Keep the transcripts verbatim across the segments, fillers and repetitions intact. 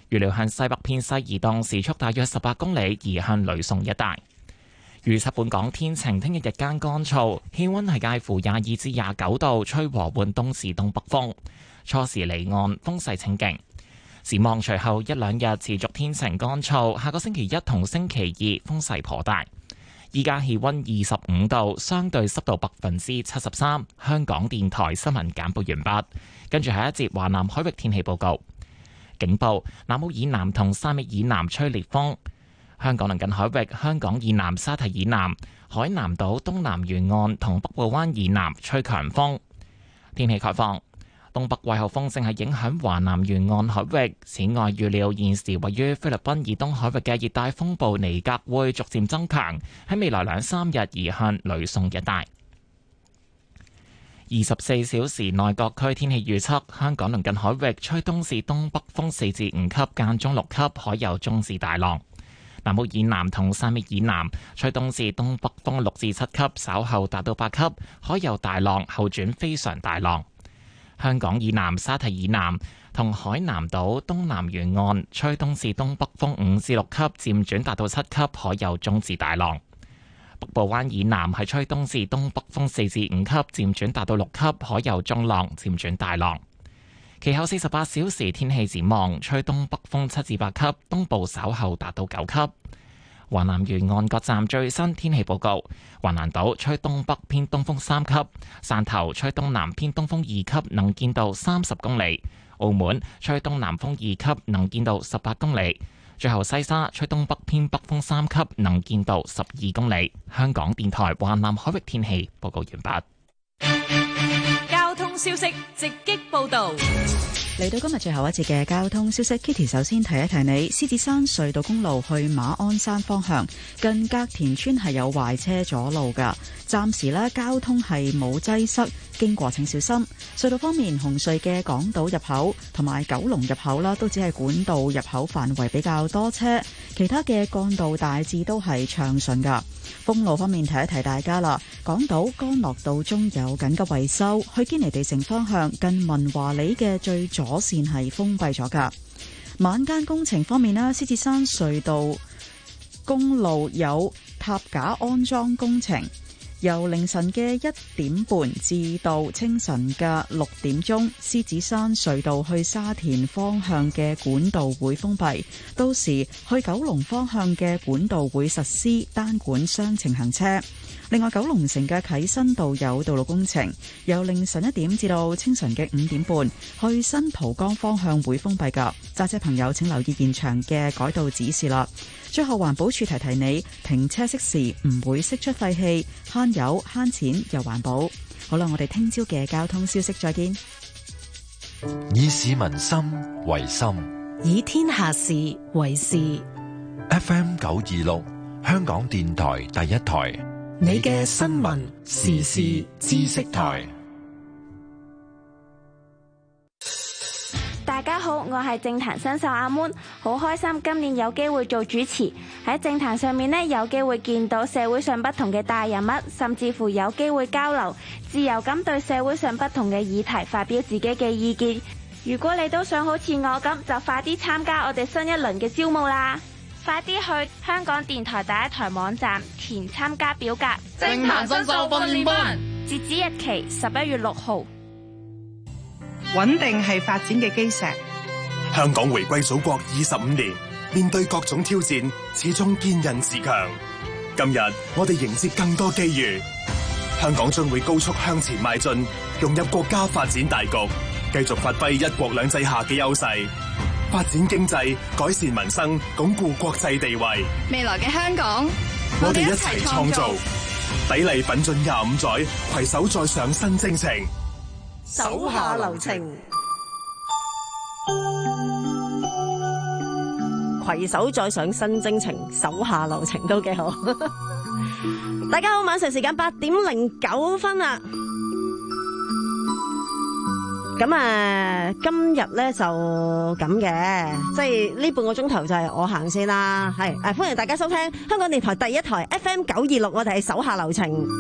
預料向西北偏西移動，時速大約十八公里，移向呂宋一帶。預測本港天晴，聽日日間乾燥，氣溫係介乎廿二至廿九度，吹和緩東至東北風，初時離岸風勢清勁。展望隨後一兩日持續天晴乾燥，下個星期一同星期二風勢頗大。依家氣溫二十五度，相對濕度百分之七十三。香港電台新聞簡報完畢，跟住下一節華南海域天氣報告。警報：南澳以南同汕尾以南吹烈風。香港鄰近海域，香港以南沙堤以南、海南島東南沿岸同北部灣以南吹強風。天氣概況：東北季候風正係影響華南沿岸海域。此外，預料現時位於菲律賓以東海域嘅熱帶風暴尼格會逐漸增強，喺未來兩三日移向呂宋一帶。二十四小時內各區天氣預測：香港鄰近海域吹東至東北風四至五級，間中六級，海有中至大浪；南澳以南同汕尾以南吹東至東北風六至七級，稍後達到八級，海有大浪，後轉非常大浪。香港以南沙堤以南同海南島東南沿岸吹東至東北風五至六級，漸轉達到七級，海有中至大浪。北部灣以南係吹東至東北風四至五級，漸轉達到六級，海有中浪，漸轉大浪。其後四十八小時天氣展望，吹東北風七至八級，東部稍後達到九級。華南沿岸各站最新天氣報告：華南島吹東北偏東風三級，汕頭吹東南偏東風二級，能見度三十公里；澳門吹東南風二級，能見度十八公里。最後西沙吹東北偏北風三級，能見度十二公里。香港電台華南海域天氣報告完畢。 交通消息直擊報道。 嚟到今日最後一節嘅交通消息 ，Kitty 首先提一提你，獅子山隧道公路去馬鞍山方向近隔田村係有壞車阻路噶，暫時呢交通係冇擠塞，經過請小心。隧道方面，紅隧嘅港島入口同埋九龍入口啦，都只係管道入口範圍比較多車，其他嘅幹道大致都係暢順噶。封路方面，提一提大家啦，港島干諾道中有緊急維修，去堅尼地城方向近文華里嘅最左線係封閉咗噶。晚間工程方面啦，獅子山隧道公路有塔架安裝工程，由凌晨嘅一點半至到清晨嘅六點鐘，獅子山隧道去沙田方向嘅管道會封閉，到時去九龍方向嘅管道會實施單管雙程行車。另外，九龍城嘅啟新道有道路工程，由凌晨一點至到清晨嘅五點半，去新蒲崗方向會封閉噶。揸車朋友請留意現場嘅改道指示啦。最後，環保署提提你，停車熄匙唔會釋出廢氣，慳油慳錢又環保。好啦，我哋聽朝嘅交通消息再見。 以市民心為心， 以天下事為事。 F M 九二六，香港電台第一台。 你嘅新聞時事知識台。 大家好，我係政壇新秀阿 moon， 好開心今年有機會做主持。喺政壇上面呢，有機會見到社會上不同嘅大人物，甚至乎有機會交流，自由咁對社會上不同嘅議題發表自己嘅意見。如果你都想好似我咁，就快啲參加我哋新一輪嘅招募啦！快啲去香港電台第一台網站填參加表格。 政壇新秀訓練班， 截止日期十一月六號。 穩定係發展嘅基石。 香港回歸祖國二十五年，面對各種挑戰，始終堅韌自強。今日我哋迎接更多機遇，香港將會高速向前邁進，融入國家發展大局，繼續發揮一國兩制下嘅優勢。發展經濟，改善民生，鞏固國際地位。 未來嘅香港， 我哋一齊創造。砥礪奮進廿五載，攜手再上新征程。 手下留情， 攜手再上新征程，手下留情都幾好。大家好，晚上時間八點零九分啦。咁啊，今日咧就咁嘅，即係呢半個鐘頭就係我行先啦。係誒，歡迎大家收聽香港電台第一台 F M 九二六，我哋係手下留情。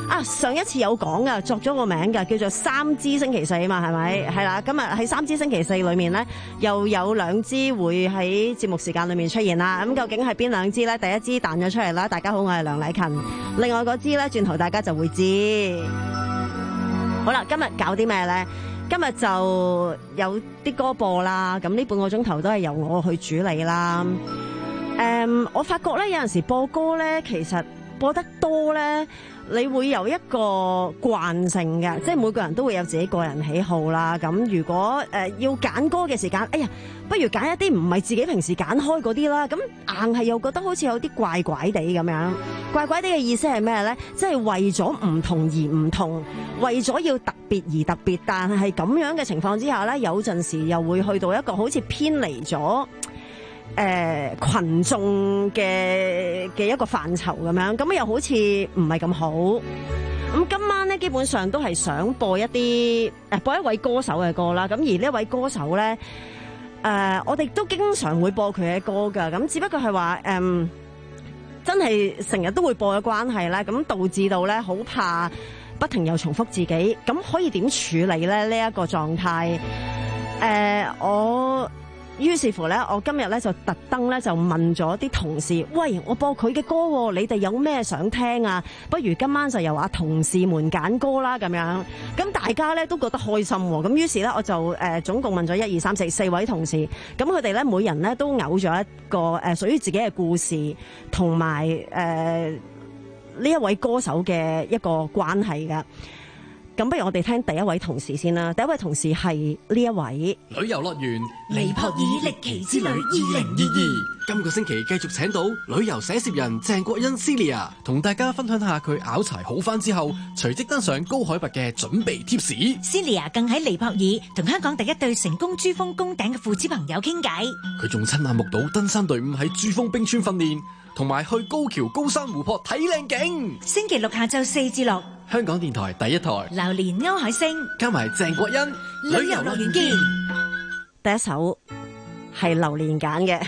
啊，上一次有講噶，作咗個名噶，叫做三支星期四啊嘛，係咪？係啦，今日喺三支星期四裏面咧，又有兩支會喺節目時間裏面出現啦。咁究竟係邊兩支咧？第一支彈咗出嚟啦，大家好，我係梁禮勤。另外嗰支咧，轉頭大家就會知。好啦，今日搞啲咩咧？今日就有啲歌播啦，咁呢半個鐘頭都係由我去主理啦。誒、um，我發覺咧有陣時播歌咧，其實播得多咧，你會有一個慣性嘅，即係每個人都會有自己個人喜好啦。咁如果誒、呃、要揀歌嘅時間，哎呀，不如揀一啲唔係自己平時揀開嗰啲啦。咁硬係又覺得好似有啲怪怪地咁樣。怪怪地嘅意思係咩咧？即係為咗唔同而唔同，為咗要特別而特別。但係咁樣嘅情況之下咧，有陣時又會去到一個好似偏離咗誒、呃、群眾嘅嘅一個範疇咁樣，咁又好似唔係咁好。咁今晚咧基本上都係想播一啲誒、呃、播一位歌手嘅歌啦。咁而呢一位歌手咧，誒、呃、我哋都經常會播佢嘅歌噶。咁只不過係話誒真係成日都會播嘅關係啦，咁導致到咧好怕不停又重複自己。咁可以點處理咧呢一、這個狀態？誒、呃、我。於是乎咧，我今日咧就特登咧就問咗啲同事，喂，我播佢嘅歌，你哋有咩想聽啊？不如今晚就由阿同事們揀歌啦，咁樣。咁大家咧都覺得開心喎。咁於是咧，我就誒、呃、總共問咗一二三四四位同事，咁佢哋咧每人咧都嘔咗一個誒、呃、屬於自己嘅故事，同埋誒呢一位歌手嘅一個關係㗎。咁不如我哋聽第一位同事先啦。第一位同事係呢一位旅遊樂園尼泊爾歷奇之旅二零二二， 今個星期繼續請到旅遊寫攝人鄭國恩 Celia 同大家分享下佢拗柴好返之後隨即登上高海拔嘅準備貼士。 Celia 更喺尼泊爾同香港第一對成功珠峰攻頂嘅父子朋友傾偈， 佢仲親眼目睹登山隊伍喺珠峰冰川訓練，同埋去高橋高山湖泊睇靚景。 星期六下晝四至六， 香港電台第一台， 榴蓮歐海星加埋鄭國恩， 旅遊樂園見。 第一首係榴蓮揀嘅，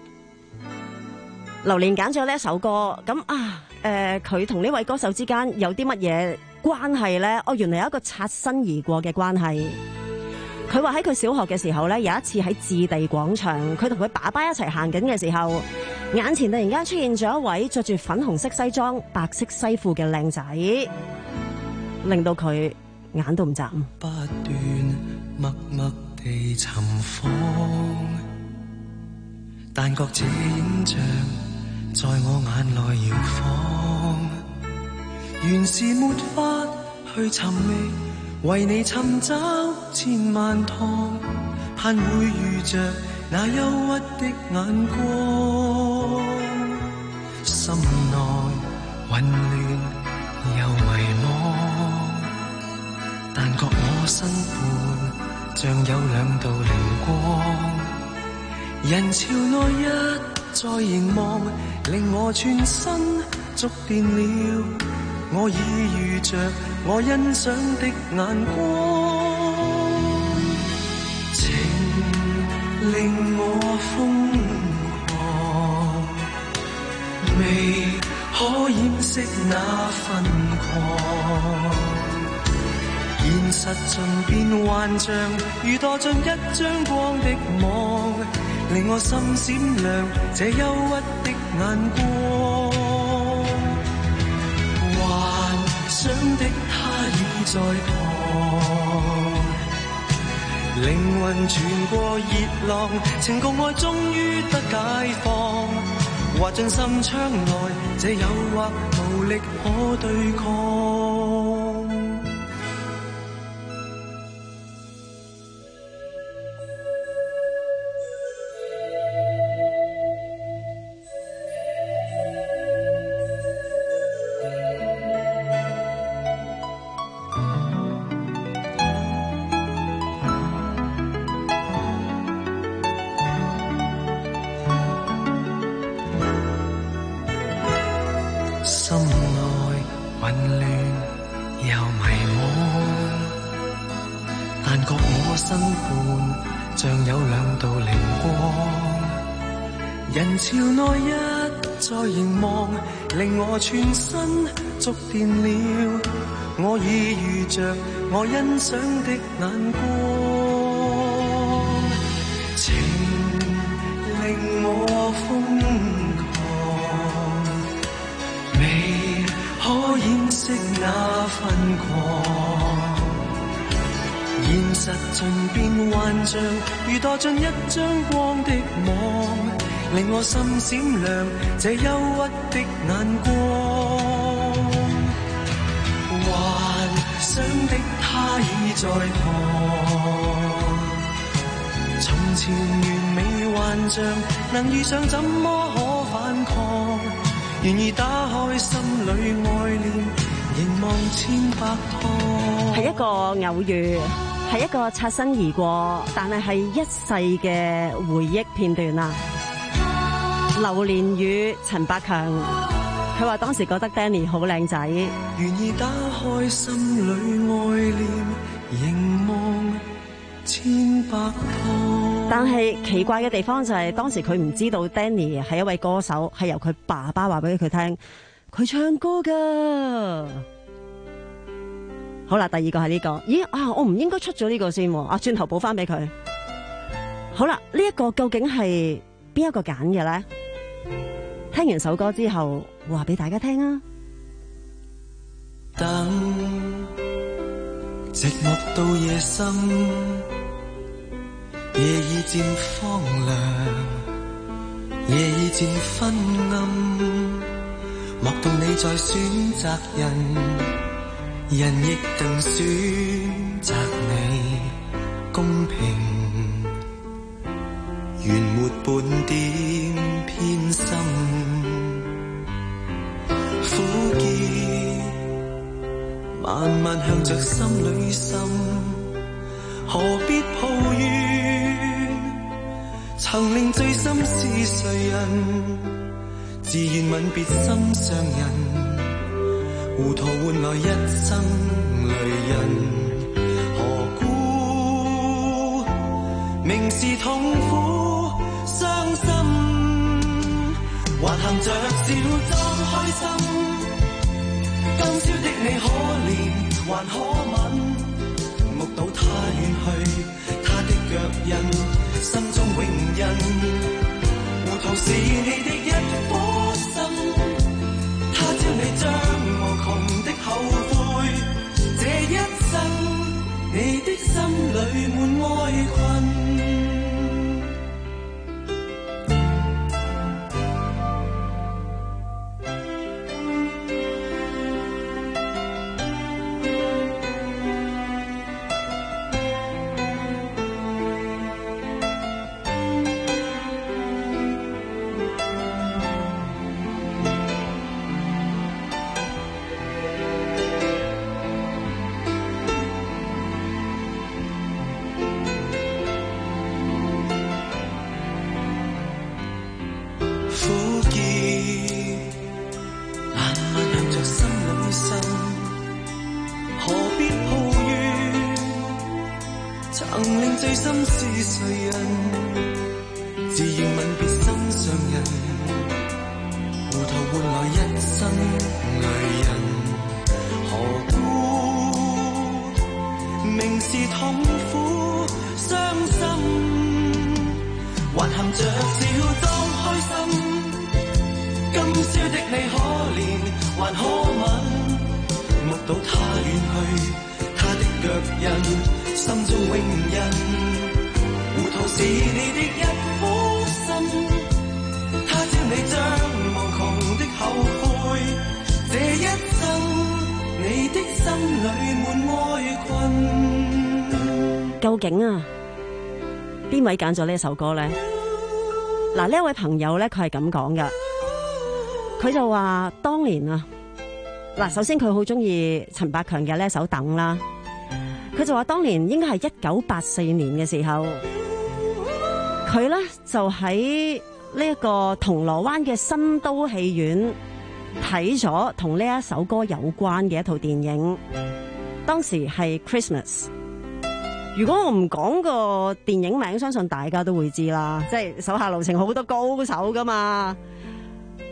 榴蓮揀咗呢一首歌。咁啊，誒佢同呢位歌手之間有啲乜嘢關係咧？哦，原來有一個擦身而過嘅關係。佢話喺佢小學嘅時候咧，有一次喺置地廣場，佢同佢爸爸一齊行緊嘅時候，眼前突然間出現咗一位着住粉紅色西裝、白色西褲嘅靚仔，令到佢眼都唔眨。 不斷默默地尋訪，但覺這影像在我眼內搖晃，原是沒法去尋覓，為你尋找千萬趟，盼會遇着那憂鬱的眼光，心內混亂又迷茫，但覺我身畔像有兩道靈光，人潮內一再凝望，令我全身觸電了，我已遇着我欣賞的眼光，情令我瘋狂，未可掩飾那份狂，現實盡變幻象，如墮進一張光的網，令我心閃亮這憂鬱的眼光，幻想的他已在旁，靈魂傳過熱浪，情共愛終於得解放，滑進心窗內，這誘惑無力可對抗。潮內一再凝望，令我全身觸電了。我已遇着我欣賞的眼光，情令我瘋狂，未可掩飾那瘋狂。現實盡變幻象，如墮進一張光的網，令我心閃亮這憂鬱的眼光。幻想的他已在旁，從前完美幻象，能遇上怎麼可反抗？願意打開心裏愛戀，凝望千百趟。 係一個偶遇，係一個擦身而過，但係係一世嘅回憶片段啊！榴蓮與陳百強，佢話當時覺得 Danny 好靚仔， 願意打開心裏愛戀，凝望千百趟。 但係奇怪嘅地方就係、是、當時佢唔知道 Danny 係一位歌手，係由佢爸爸話俾佢聽，佢唱歌噶。好啦，第二個係呢、這個，咦啊，我唔應該出咗呢個先，啊，轉頭補翻俾佢。好啦，呢、這、一個究竟係邊一個揀嘅咧？聽完首歌之後，話俾大家聽啊！ 等寂寞到夜深，夜已漸荒涼，夜已漸昏暗，莫道你在選擇人，人亦定選擇你，公平，原沒半點偏心。苦澀慢慢向着心裏滲，何必抱怨？曾令醉心是誰人？自願吻別心上人，糊塗換來一生淚印。何故明是痛苦傷心？還含着笑裝開心，今宵的你可憐還可吻，目睹他遠去，他的腳印，心中永印。糊塗是你的一顆心，他朝你將無窮的後悔，這一生你的心裏滿哀困。 究竟啊，邊位揀咗呢一首歌咧？嗱，呢一位朋友咧，佢係咁講噶，佢就話當年啊，嗱，首先佢好中意陳百強嘅呢一首《等》啦，佢就話當年應該係一九八四年嘅時候，佢咧就喺呢一個銅鑼灣嘅新都戲院睇咗同呢一首歌有關嘅一套電影，當時係 Christmas。如果我唔講個電影名，相信大家都會知啦，即係手下留情好多高手噶嘛。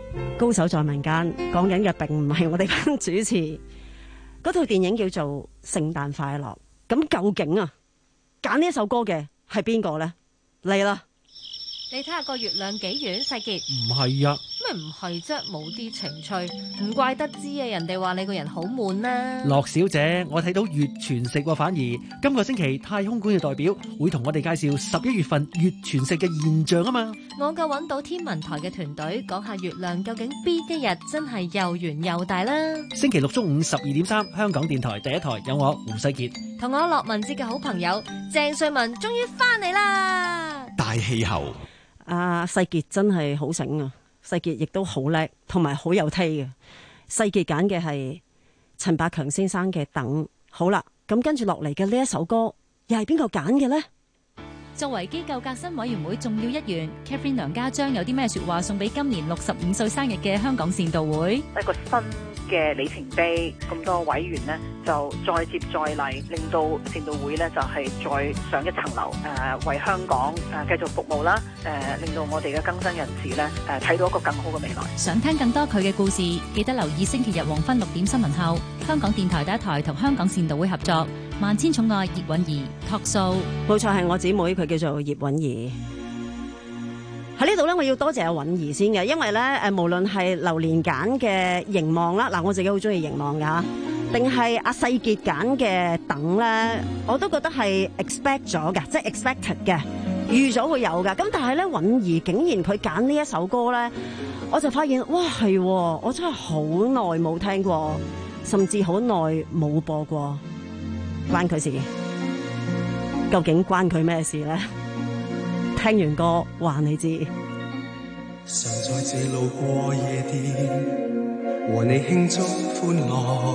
高手在民間，講緊嘅並唔係我哋班主持。嗰套電影叫做《聖誕快樂》，咁究竟啊揀呢一首歌嘅係邊個呢？嚟啦！ 你睇下個月亮幾圓，世傑。 唔係啊， 咩唔係啫？冇啲情趣，唔怪得知啊！人哋話你個人好悶啦。 樂小姐，我睇到月全食喎，反而今個星期太空館嘅代表會同我哋介紹十一月份月全食嘅現象啊嘛。 我夠揾到天文台嘅團隊講下月亮究竟邊一日真係又圓又大啦。 星期六中午十二點三，香港電台第一台有我胡世傑同我樂文節嘅好朋友鄭瑞文終於翻嚟啦。 大氣候。 阿世傑真係好醒啊！世傑亦都好叻，同埋好有 taste 嘅。世傑揀嘅係陳百強先生嘅《等》。好啦，咁跟住落嚟嘅呢一首歌，又係邊個揀嘅呢？ 作為機構革新委員會重要一員 ，Catherine 梁家章有啲咩說話送俾今年六十五歲生日嘅香港善導會？ 一個新嘅里程碑，咁多委員呢就再接再厲，令到善導會呢就係、是、再上一層樓，誒、呃、為香港誒繼、呃、續服務啦，誒、呃、令到我哋嘅更新人士呢誒睇、呃、到一個更好嘅未來。 想聽更多佢嘅故事，記得留意星期日黃昏六點新聞後，香港電台第一台同香港善導會合作《萬千寵愛葉韻儀》Talk Show。 冇錯，係我姊妹，佢叫做葉韻儀。喺呢度咧，我要多謝阿韻儀先嘅，因為咧誒，無論係榴蓮揀嘅凝望啦，嗱我自己好中意凝望噶，定係阿世傑揀嘅等咧，我都覺得係 expect 咗嘅，即係 expected 嘅，預咗會有噶。咁但係咧，韻儀竟然佢揀呢一首歌咧，我就發現哇係，我真係好耐冇聽過，甚至好耐冇播過，關佢事？究竟關佢咩事咧？聽完歌話你知。 常在這路過夜店，和你慶祝歡樂。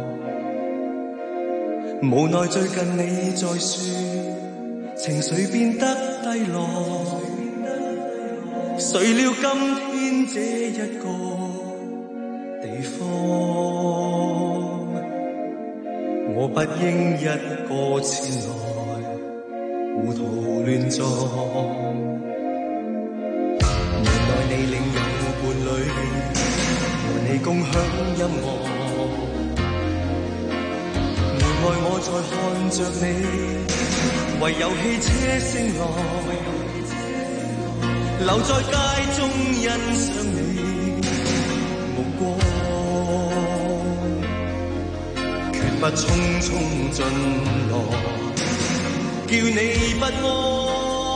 無奈最近你在說，情緒變得低落。誰料今天這一個地方，我不應一個前來糊塗亂撞。你另有伴侶，和你共享音樂。門外我在看着你，唯有汽車聲浪，留在街中欣賞你目光，決不匆匆進來，叫你不安。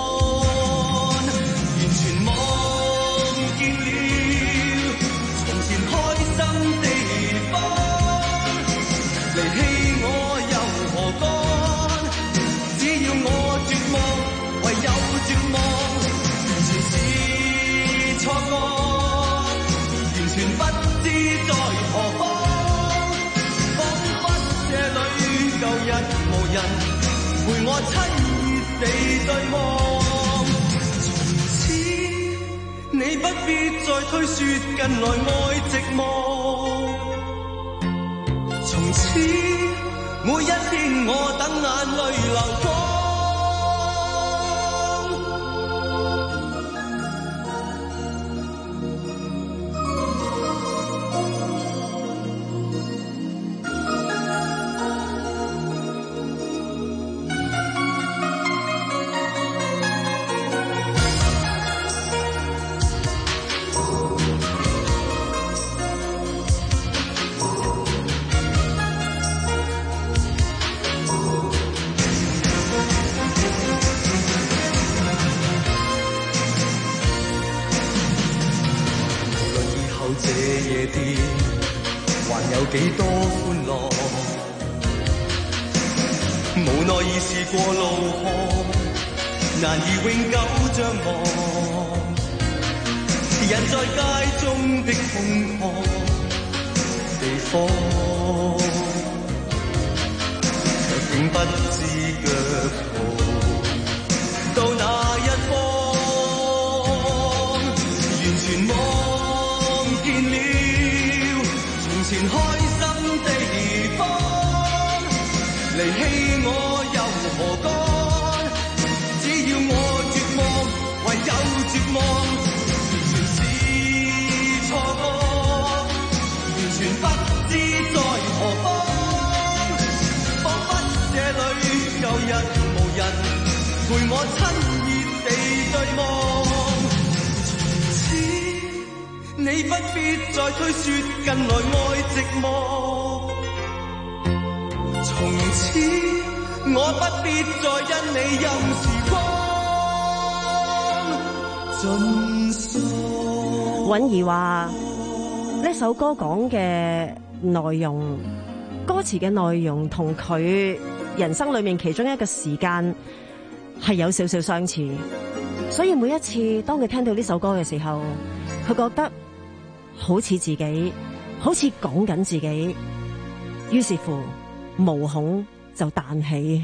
陪我親熱地對望，從此你不必再推說近來愛寂寞，從此每一天我等眼淚流光。幾多歡樂，無奈已是過路河，難以永久將忘。人在街中的空曠地方，卻竟不知腳步到哪一方，完全忘見了從前開離棄我又何干？只要我絕望，唯有絕望，完全是錯。 我親熱地對望。從此你不必再推說近來愛寂寞，從此我不必再因你任時光盡數。 允兒話呢首歌講嘅內容，歌詞嘅內容同佢人生裏面其中一個時間係有少少相似，所以每一次當佢聽到呢首歌嘅時候，佢覺得好似自己，好似講緊自己，於是乎毛孔就彈起。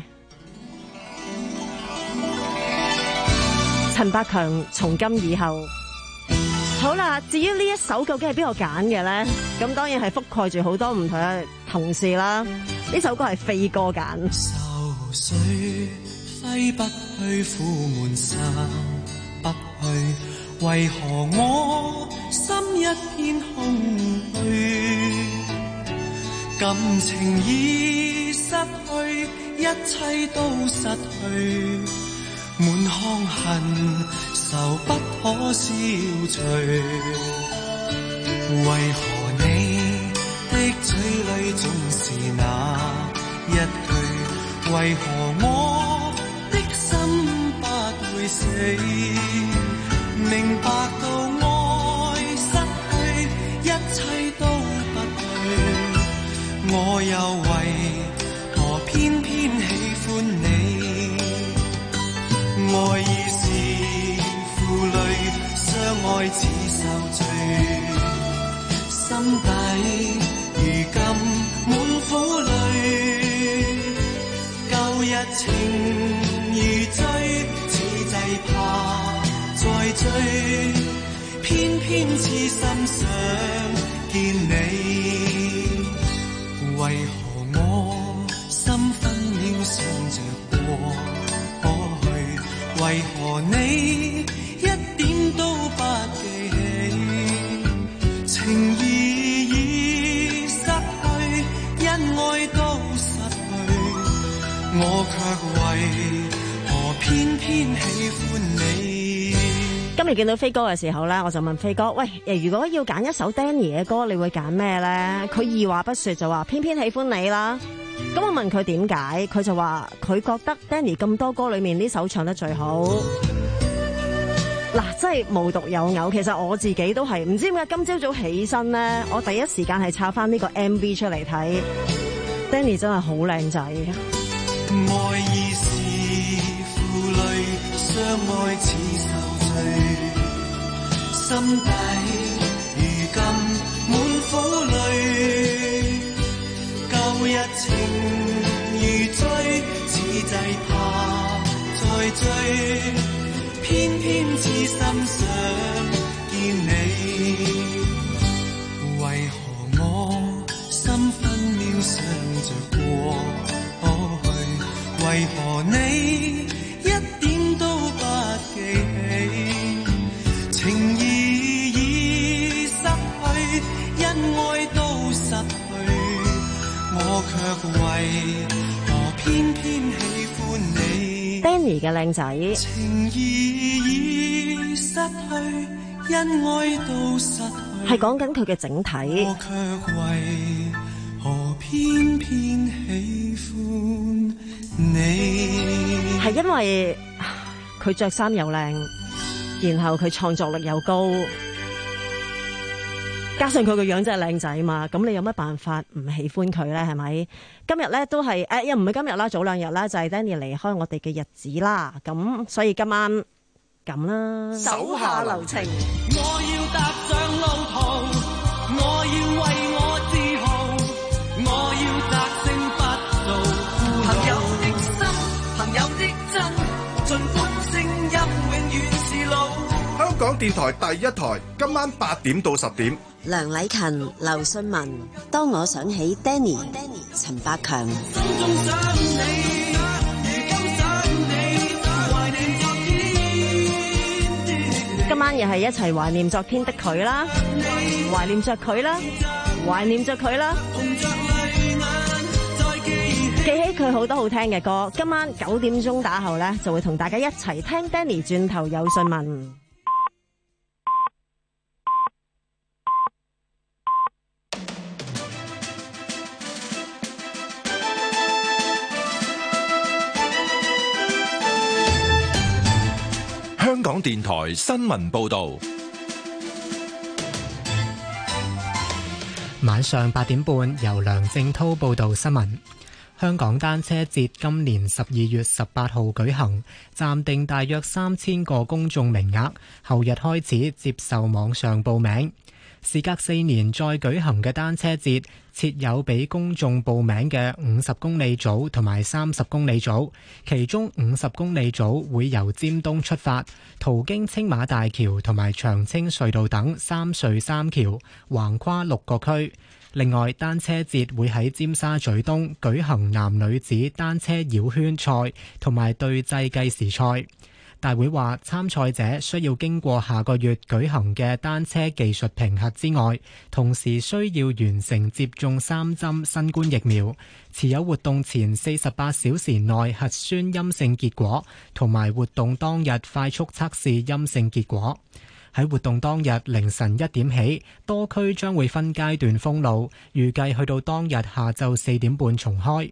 陳百強從今以後。好啦，至於呢一首究竟係邊個揀嘅咧？咁當然係覆蓋住好多唔同嘅同事啦。呢首歌係飛哥揀。 愁緒揮不去，苦悶散不去，為何我心一片空虛？感情已失去，一切都失去，滿腔恨愁不可消除，為何你的嘴裏總是那一句？為何我的心不會死？明白到愛失去，一切都不對，我又為何偏偏喜歡你？愛已是負累，相愛似受罪，心底如今滿苦淚。舊日情如醉，此際怕再追，偏偏痴心想見你。為何我心分秒想着過，為何你一點都不記起？情義已失去，因愛都失去，我卻為何偏偏喜歡你？ 今日見到飛哥嘅時候咧，我就問飛哥：喂，誒，如果要揀一首 Danny 嘅歌，你會揀咩咧？佢二話不說就話偏偏喜歡你啦。咁我問佢點解，佢就話佢覺得 Danny 咁多歌裏面呢首唱得最好。嗱，真係無獨有偶，其實我自己都係唔知點解今朝早起身咧，我第一時間係抄翻呢個 M V 出嚟睇。Danny 真係好靚仔。 愛已是負累，相愛似受罪，心底如今滿苦淚。舊日情如醉，此際怕再追，偏偏痴心想見你。為何我心分秒想着過去，為何你一點都不記起？情義已失去，因愛都失去，我卻為何偏偏喜歡你？ Danny 嘅靚仔。 情義已失去，因愛都失去， 係講緊佢嘅整體。 我卻為何偏偏喜歡你？ 係因為佢着衫又靚，然後佢創作力又高，加上佢個樣真係靚仔嘛，咁你有乜辦法唔喜歡佢咧？係咪？今日咧都係誒，又唔係今日啦，早兩日啦，就係 Danny 離開我哋嘅日子啦。咁所以今晚咁啦， 手下留情。我要踏上路途，我要為我自豪，我要擇勝不做朋友的心，朋友的真，盡管聲音永遠是路。 香港電台第一台，今晚八點到十點。 梁禮勤、劉信文，當我想起 Danny、陳百強。 心中想你，如今想你，懷念昨天。 今晚又係一齊懷念昨天的佢啦，懷念着佢啦，懷念着佢啦。 紅着淚眼再記起。 記起佢好多好聽嘅歌，今晚九點鐘打後呢，就會同大家一齊聽 Danny 轉頭有訊問。 香港電台新聞報道。 晚上八點半，由梁正滔報道新聞。香港單車節今年十二月十八號舉行，暫定大約三千個公眾名額，後日開始接受網上報名。事隔四年再舉行嘅單車節，設有俾公眾報名嘅五十公里組同埋三十公里組，其中五十公里組會由尖東出發，途經青馬大橋同埋長青隧道等三隧三橋，橫跨六個區。另外，單車節會喺尖沙咀東舉行男女子單車繞圈賽同埋對制計時賽。大會話，參賽者需要經過下個月舉行嘅單車技術評核之外，同時需要完成接種三針新冠疫苗，持有活動前四十八小時內核酸陰性結果，同埋活動當日快速測試陰性結果。喺活動當日凌晨一點起，多區將會分階段封路，預計去到當日下晝四點半重開。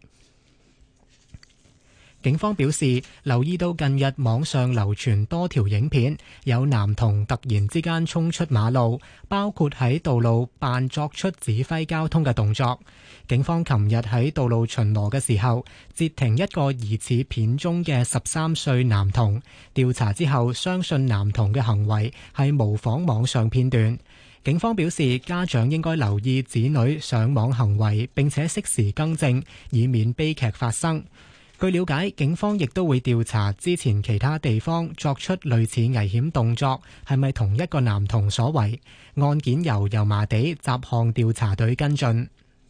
警方表示，留意到近日網上流傳多條影片，有男童突然之間衝出馬路，包括喺道路扮作出指揮交通嘅動作。警方琴日喺道路巡邏嘅時候，截停一個疑似片中嘅十三歲男童。調查之後，相信男童嘅行為係模仿網上片段。警方表示，家長應該留意子女上網行為，並且適時更正，以免悲劇發生。據了解，警方亦都會調查之前其他地方作出類似危險動作係咪同一個男童所為。案件由油麻地雜項調查隊跟進。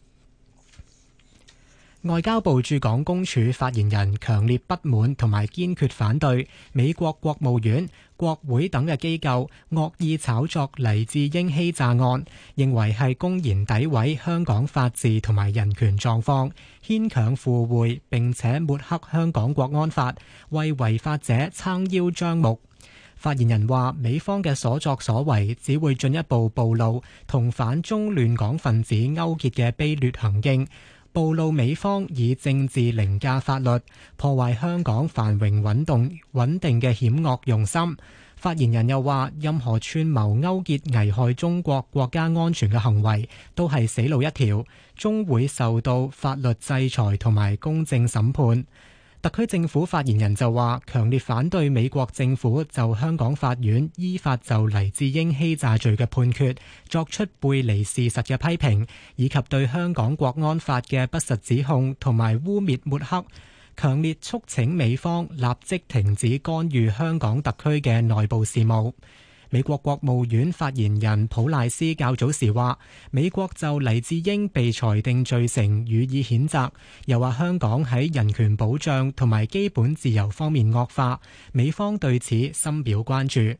外交部駐港公署發言人強烈不滿同埋堅決反對美國國務院、國會等嘅機構惡意炒作黎智英欺詐案，認為係公然詆毀香港法治同埋人權狀況，牽強附會並且抹黑香港國安法，為違法者撐腰張目。發言人話，美方嘅所作所為只會進一步暴露同反中亂港分子勾結嘅卑劣行徑，暴露美方以政治凌駕法律，破壞香港繁榮穩動穩定嘅險惡用心。發言人又話，任何串謀勾結危害中國國家安全嘅行為都係死路一條，終會受到法律制裁同埋公正審判。特區政府發言人就話，強烈反對美國政府就香港法院依法就黎智英欺詐罪嘅判決作出背離事實嘅批評，以及對香港國安法嘅不實指控同埋污蔑抹黑，強烈促請美方立即停止干預香港特區嘅內部事務。美國國務院發言人普賴斯較早時話，美國就黎智英被裁定罪成予以譴責，又話香港喺人權保障同埋基本自由方面惡化，美方對此深表關注。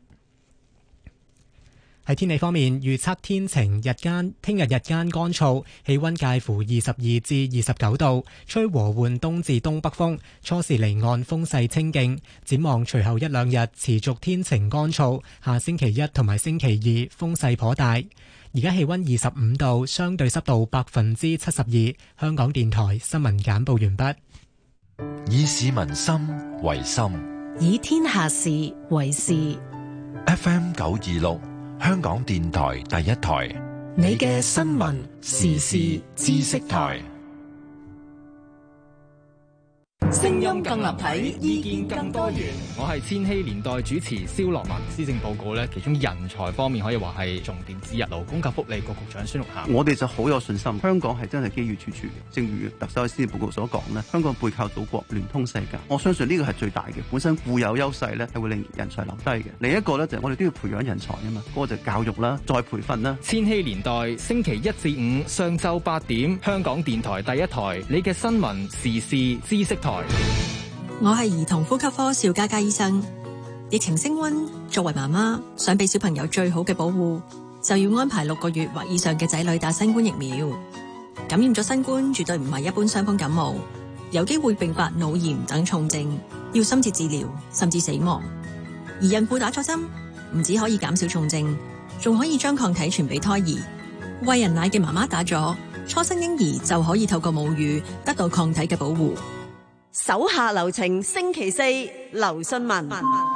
喺天氣方面，預測天晴，日間聽日日間乾燥，氣溫介乎二十二至二十九度，吹和緩東至東北風，初時離岸風勢清勁。展望隨後一兩日持續天晴乾燥，下星期一同埋星期二風勢頗大。而家氣溫二十五度，相對濕度百分之七十二。香港電台新聞簡報完畢。 以市民心為心， 以天下事為事。 F M 九二六。香港電台第一台， 你嘅新聞時事知識台。 聲音更立體，意見更多元。我係千禧年代主持蕭樂文。施政報告咧，其中人才方面可以話係重點之一。勞工及福利局局長孫玉菡， 我哋就好有信心，香港係真係機遇處處嘅。正如特首喺施政報告所講咧，香港背靠祖國，聯通世界。我相信呢個係最大嘅，本身固有優勢咧，係會令人才留低嘅。另一個咧就係我哋都要培養人才啊嘛，嗰個就教育啦，再培訓啦。 千禧年代星期一至五上晝八點，香港電台第一台，你嘅新聞時事知識台。 我係兒童呼吸科邵嘉嘉醫生。疫情升溫，作為媽媽想俾小朋友最好嘅保護，就要安排六個月或以上嘅仔女打新冠疫苗。感染咗新冠絕對唔係一般傷風感冒， 有機會併發腦炎等重症，要深切治療甚至死亡。而孕婦打咗針，唔止可以減少重症，仲可以將抗體傳俾胎兒。餵人奶嘅媽媽打咗，初生嬰兒就可以透過母乳得到抗體嘅保護。 手下留情，星期四劉信文。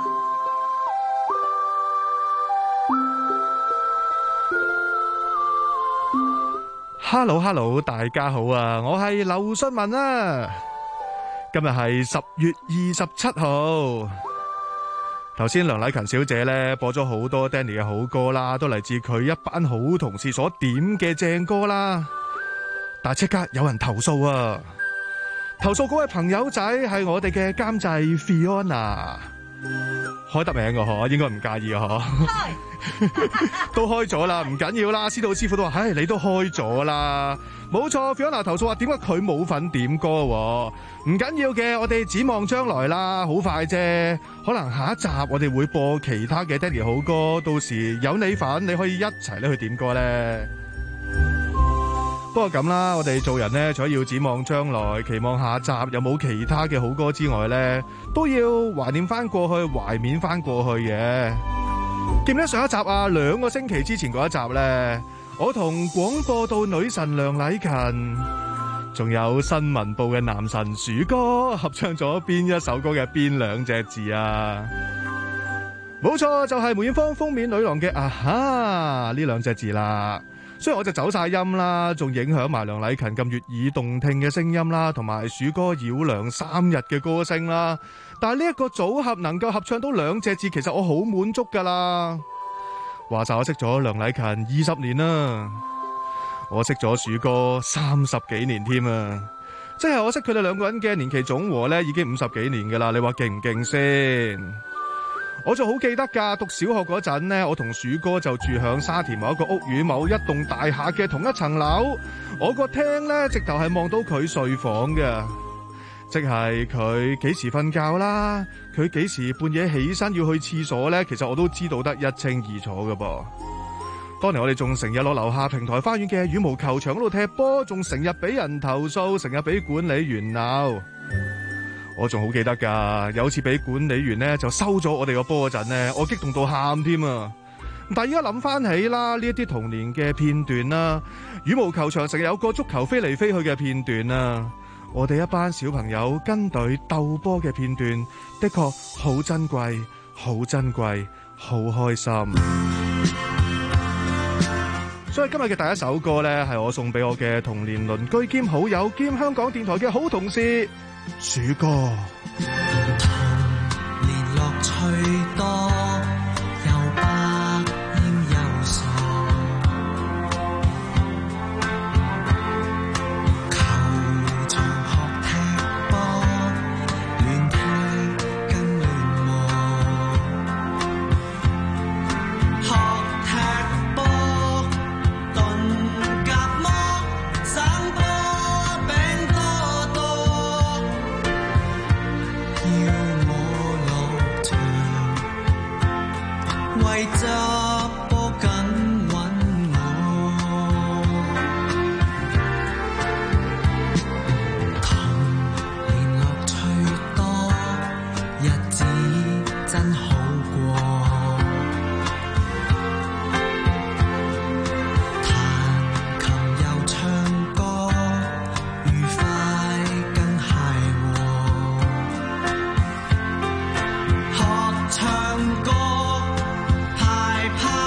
Hello Hello， 大家好啊！我係劉信文啊。今日係十月二十七號。頭先梁禮勤小姐咧播咗好多 Danny 嘅好歌啦，都嚟自佢一班好同事所點嘅正歌啦。但係即刻有人投訴啊！投訴嗰位朋友仔係我哋嘅監製 Fiona， 開得名嘅嗬，應該唔介意嘅嗬。都開咗啦，唔緊要啦。司徒師傅都話：唉，你都開咗啦，冇錯。Fiona 投訴話點解佢冇份點歌？唔緊要嘅，我哋展望將來啦，好快啫。可能下一集我哋會播其他嘅 Danny 好歌，到時有你份，你可以一齊咧去點歌咧。不過咁啦，我哋做人咧，除咗要展望將來，期望下集有冇其他嘅好歌之外咧，都要懷念翻過去，懷緬翻過去嘅。記唔記得上一集啊？兩個星期之前嗰一集呢，我同廣播道女神梁禮勤，仲有新聞部嘅男神鼠哥合唱咗邊一首歌嘅邊兩隻字啊？冇錯，就係梅艷芳封面女郎嘅啊哈呢兩隻字啦。雖然我就走晒音啦，仲影響埋梁禮勤咁悅耳動聽嘅聲音啦，同埋鼠哥繞梁三日嘅歌聲啦。但係呢一個組合能夠合唱到兩隻字，其實我好滿足噶啦。話晒我識咗梁禮勤二十年啦，我識咗鼠哥三十幾年添啊！即係我識佢哋兩個人嘅年期總和咧，已經五十幾年噶啦。你話勁唔勁先？我就好記得噶，讀小學嗰陣呢，我同鼠哥就住響沙田某一個屋苑某一棟大廈嘅同一層樓。我個廳咧，直頭係望到佢睡房嘅。即係佢幾時瞓覺啦，佢幾時半夜起身要去廁所呢，其實我都知道得一清二楚㗎噃。當年我哋仲成日落樓下平台花園嘅羽毛球場嗰度踢波，仲成日俾人投訴，成日俾管理員鬧。我仲好記得㗎，有次俾管理員呢就收咗我哋個波嗰陣呢，我激動到喊添啊！但係而家諗翻起啦，呢一啲童年嘅片段啦，羽毛球場成日有個足球飛嚟飛去嘅片段啦。我哋一班小朋友跟隊鬥波嘅片段，的確好珍貴，好珍貴，好開心。所以今日嘅第一首歌呢，係我送俾我嘅童年鄰居兼好友兼香港電台嘅好同事鼠哥。 童年樂趣多，又百厭又傻。為着波緊揾我，童年樂趣多，日子真好過。彈琴又唱歌，愉快更諧和。學唱歌。排排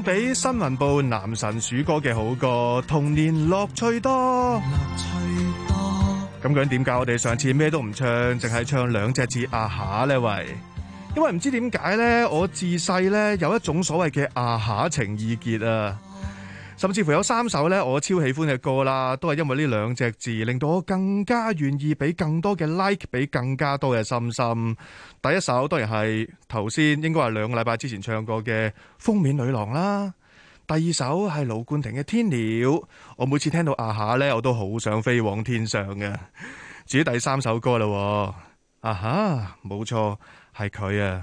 比新聞部男神鼠哥嘅好歌，童年樂趣多。咁究竟點解我哋上次咩都唔唱，淨係唱兩隻字啊下呢？喂，因為唔知點解呢，我自細呢有一種所謂嘅啊下情意結啊，甚至乎有三首呢我超喜歡嘅歌啦，都係因為呢兩隻字令到我更加願意俾更多嘅 like， 俾更加多嘅心心。第一首當然係頭先應該係兩個禮拜之前唱過嘅封面女郎啦。第二首係盧冠廷嘅天鳥，我每次聽到啊下呢，我都好想飛往天上嘅。至於第三首歌啦，啊哈，冇錯，係佢啊。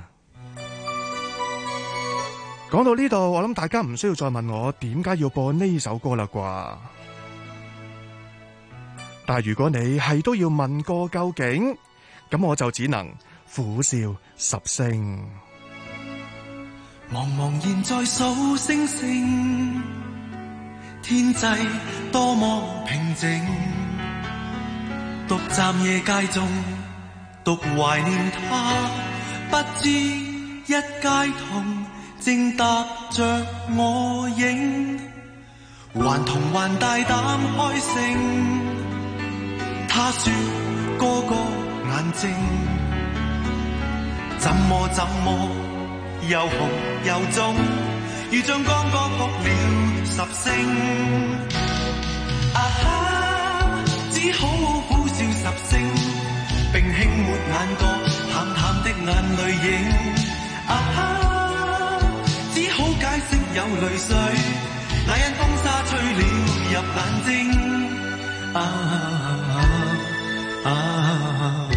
講到呢度，我諗大家唔需要再問我點解要播呢首歌啦啩。但係如果你係都要問個究竟，咁我就只能苦笑十聲。 茫茫然在數星星，天際多麼平靜，獨站夜街中，獨懷念他，不知一街童正踏着我影，還童還大膽開聲，他說個個眼睛，怎麼怎麼又紅又腫，如像剛剛哭了十聲。啊哈，只好苦笑十聲，並輕抹眼角淡淡的眼淚影。啊哈，只好解釋有淚水，那因風沙吹了入眼睛。啊啊啊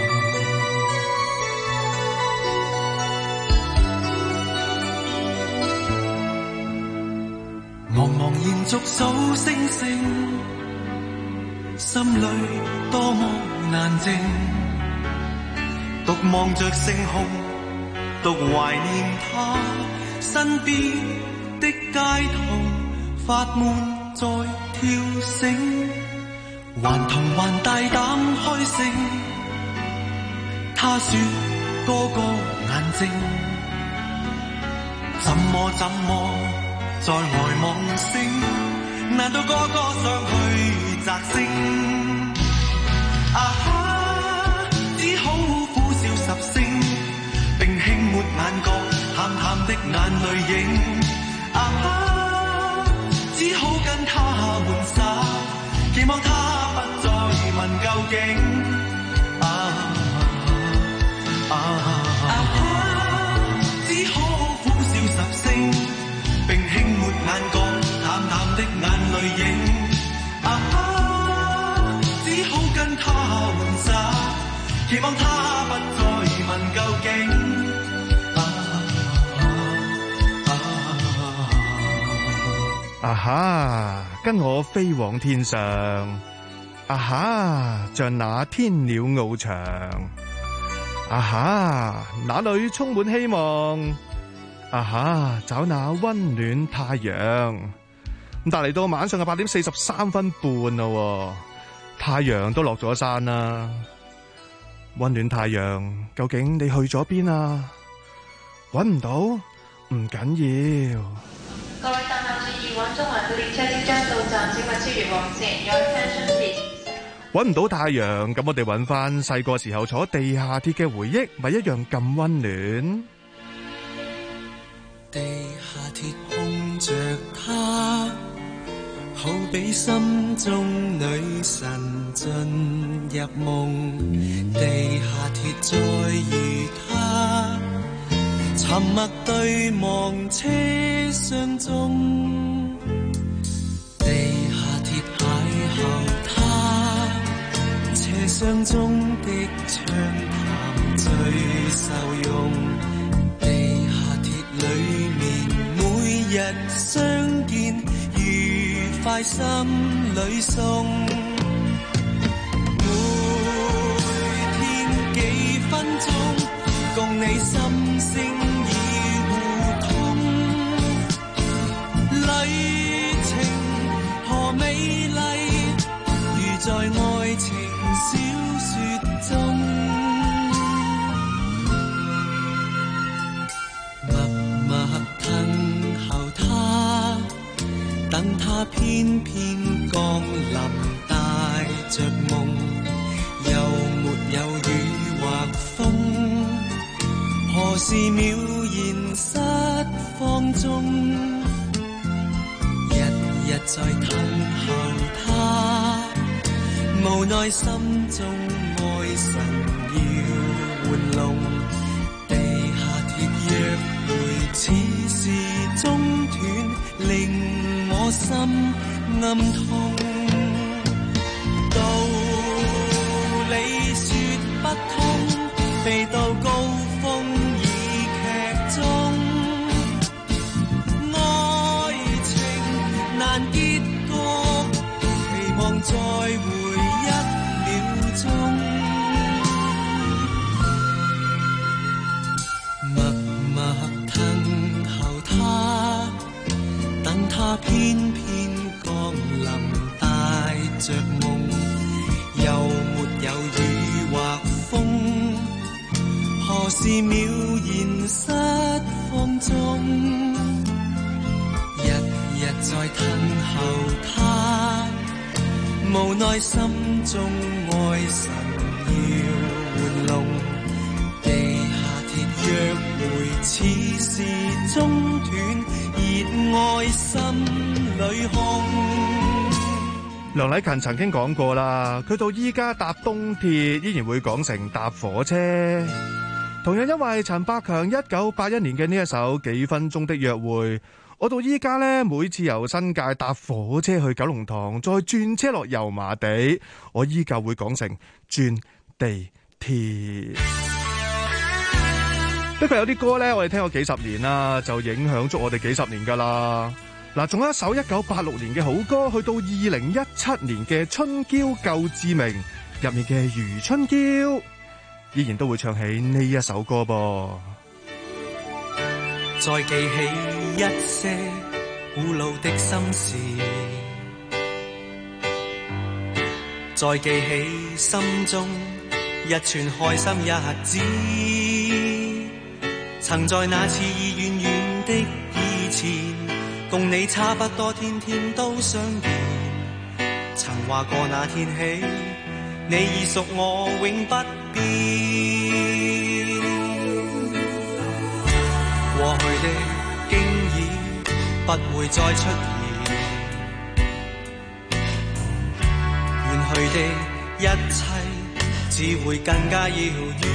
茫茫然續數星星，心裏多麼難靜，獨望着星空，獨懷念他，身邊的街童發悶在跳繩，還童還大膽開聲，他說個個眼睛，怎麼怎麼在外望星，難道個個上去摘星？啊哈，只好苦笑十聲，並輕抹眼角淡淡的眼淚影。啊哈，只好跟他玩耍，期望他不再問究竟。啊啊啊哈，只好苦笑十聲，並輕抹眼角淡淡的眼淚影。啊哈，只好跟他玩耍，期望他不再問究竟。啊啊啊哈，跟我飛往天上。啊哈，像那天鳥翱翔。啊哈，那裏充滿希望。啊哈！找那溫暖太陽，咁但嚟到晚上嘅八點四十三分半啦，太陽都落咗山啦。溫暖太陽，究竟你去咗邊啊？搵唔到，唔緊要。 各位搭客注意，往中環嘅列車即將到站，請勿超越黃線。Your attention please。 搵唔到太陽，咁我哋搵翻細個時候坐地下鐵嘅回憶，咪一樣咁溫暖。 地下鐵空着她，好比心中女神進入夢。地下鐵再遇她，沉默對望車廂中。地下鐵邂逅她，車廂中的暢談最受用。裏面每日相見，愉快心裏送。每天幾分鐘，共你心聲已互通。旅程何美麗，如在愛情小說中。默默等候他。 他偏偏降臨，帶着夢，又沒有雨或風，何時渺然失放縱，日日在等候他，無奈心中愛神要玩弄，地下鐵約會似是中斷，令我心暗痛。道理說不通，未到高峰已劇終，愛情難結局，期望再會一秒鐘，默默等候他，等他偏偏降臨，帶着夢，又沒有雨或風，何時渺然失放縱，日日在等候他，無奈心中愛神要玩弄，地下鐵約會似是中斷，熱愛心裏空。 梁禮勤曾經講過啦，佢到依家搭東鐵依然會講成搭火車。同樣因為陳百強一九八一年嘅呢一首《幾分鐘的約會》，我到依家咧每次由新界搭火車去九龍塘，再轉車落油麻地，我依舊會講成轉地鐵。不過有啲歌咧，我哋聽過幾十年啦，就影響咗我哋幾十年噶啦。嗱，仲有一首一九八六年嘅好歌，去到二零一七年嘅《春嬌救志明》入面嘅余春嬌，依然都會唱起呢一首歌噃。 再記起一些古老的心事，再記起心中一串開心日子，曾在那次已遠遠的以前，共你差不多天天都相見，曾話過那天起，你已屬我永不變。過去的經已不會再出現，遠去的一切只會更加遙遠，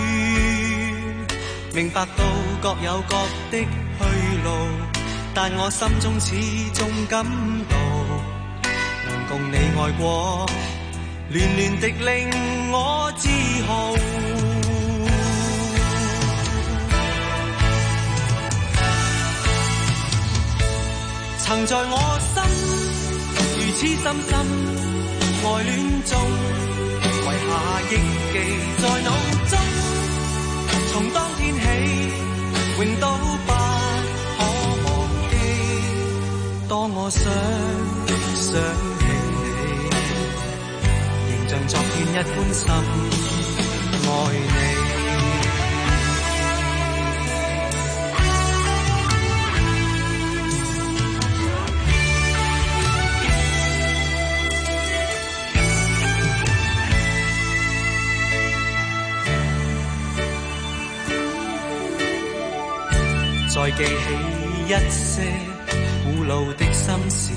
明白到各有各的去路，但我心中始終感到，能共你愛過，暖暖的令我自豪。曾在我心如此深深愛戀中，遺下憶記在腦中，從當天起永都不可忘記。當我想想起你，仍像昨天一般深愛你。再記起一些古老的心事，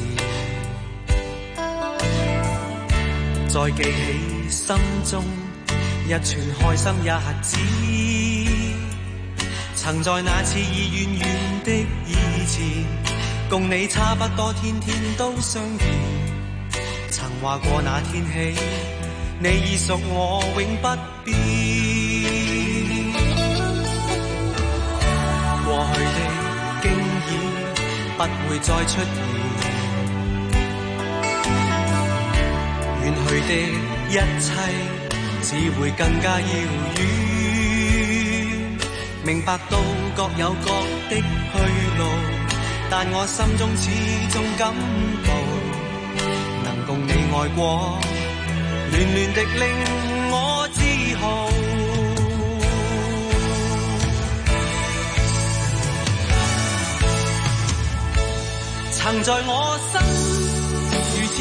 再記起心中一串開心日子，曾在那次已遠遠的以前，共你差不多天天都相見，曾話過那天起，你已屬我永不變。過去的經已不會再出現，遠去的一切只會更加遙遠，明白到各有各的去路，但我心中始終感到，能共你愛過，暖暖的令我自豪。曾在我心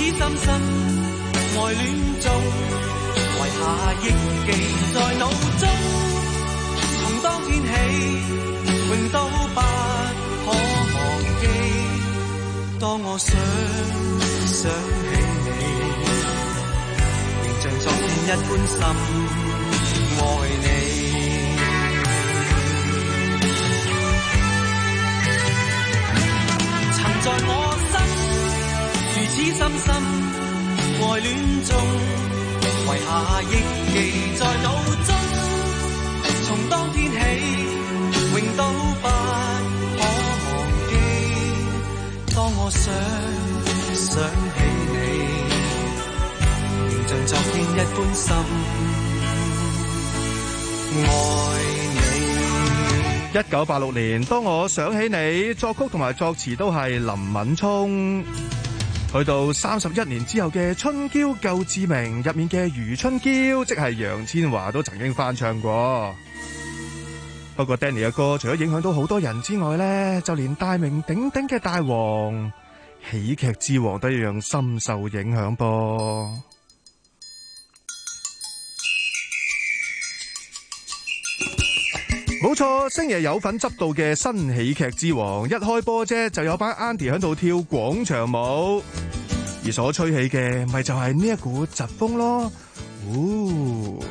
深深愛戀中，遺下憶記在腦中。從當天起，永都不可忘記。當我想想起你，仍像昨天一般深愛你。曾在我心如此深深愛戀中，遺下憶記在腦中。從當天起，永都不可忘記。當我想想起你，仍像昨天一般深愛你。 一九八六年，當我想起你，作曲同埋作詞都係林敏聰。去到三十一年之後嘅《春嬌救志明》入面嘅《余春嬌》，即係楊千嬅都曾經翻唱過。不過 Danny 嘅歌除咗影響到好多人之外呢，就連大名鼎鼎嘅大王、喜劇之王都一樣深受影響噃。冇錯，星爺有份執導嘅新喜劇之王，一開波啫就有班 Auntie 喺度跳廣場舞，而所吹起嘅咪就係呢一股疾風咯。哦，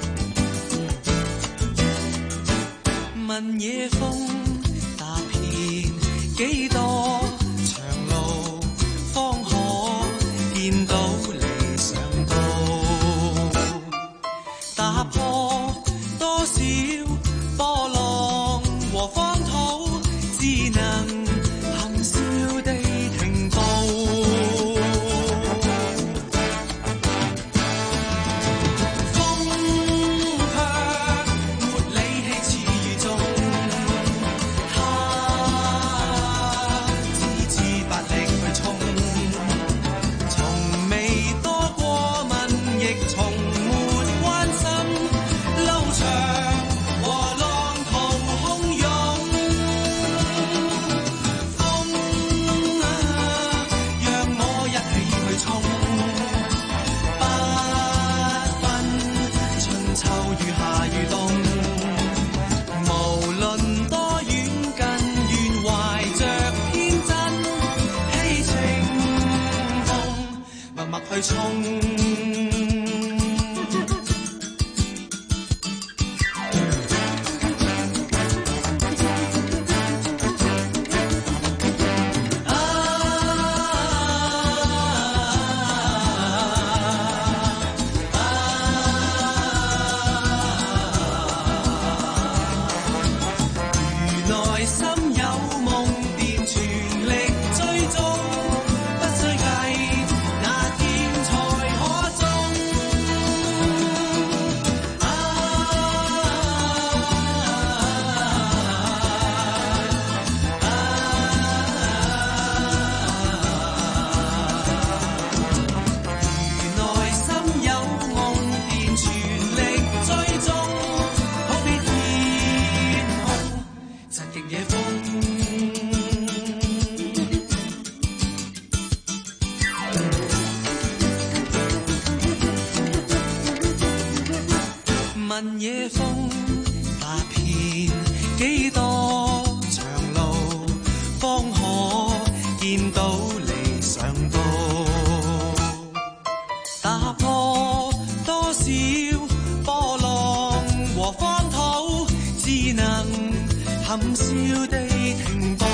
問野風踏遍幾多長路，方可見到理想道，打破多少波浪和荒土，只能含笑地停步。風卻沒理氣似雨中，他只知百力去衝，從未多過問，亦從沒關心路長。去衝，如內心有夢便全力追蹤，不需計那天才可中。如內心有夢便全力追蹤，好比天空疾極野風。問野風踏遍幾多長路，方可見到理想道，打破多少波浪和荒土，只能含笑地停步。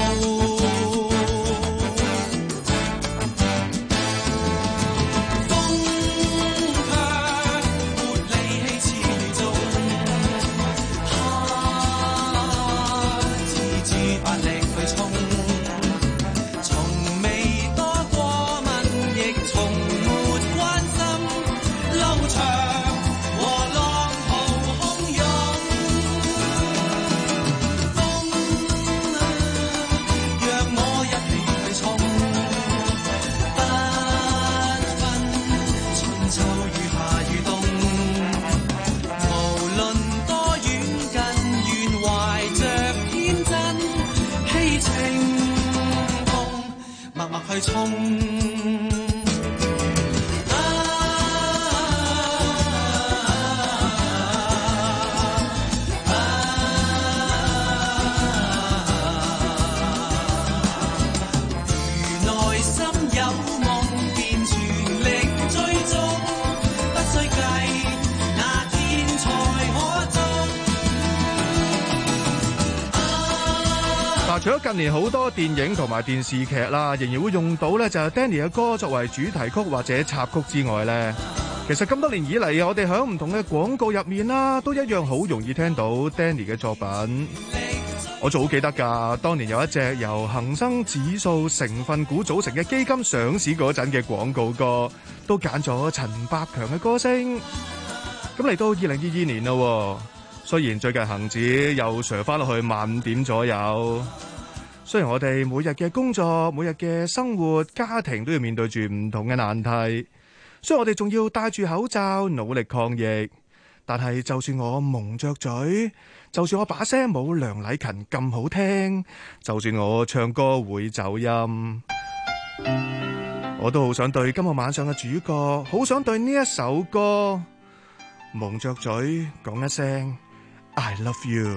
除咗近年好多電影同埋電視劇啦，仍然會用到咧就係 Danny 嘅歌作為主題曲或者插曲之外咧，其實咁多年以嚟，我哋喺唔同嘅廣告入面啦，都一樣好容易聽到 Danny 嘅作品。我仲好記得㗎，當年有一隻由恒生指數成分股組成嘅基金上市嗰陣嘅廣告歌，都揀咗陳百強嘅歌聲。咁嚟到二零二二年啦，雖然最近恒指又上翻落去萬五點左右，雖然我哋每日嘅工作、每日嘅生活、家庭都要面對住唔同嘅難題，所以我哋仲要戴住口罩努力抗疫。但係就算我蒙着嘴，就算我把聲冇梁禮勤咁好聽，就算我唱歌會走音，我都好想對今個晚上嘅主角，好想對呢一首歌蒙着嘴講一聲 I love you。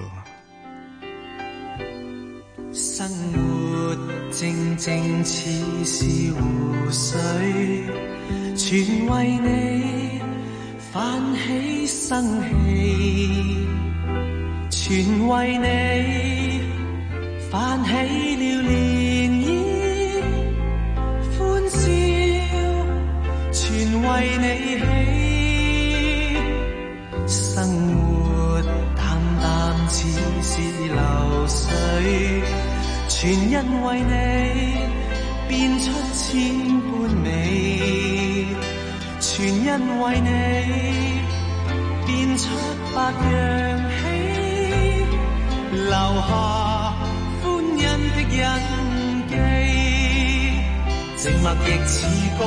生活靜靜似是湖水，全為你泛起生氣，全為你泛起了漣漪，歡笑全為你起，生活淡淡似是流水，全因為你變出千般美，全因為你變出百樣喜，留下歡欣的印記，靜默亦似歌，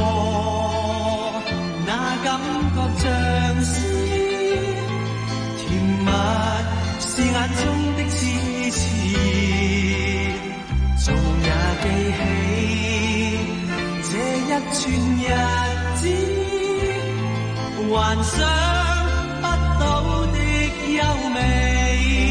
那感覺像詩，甜蜜是眼中的痴痴，做夢也記起這一串日子，幻想不到的優美。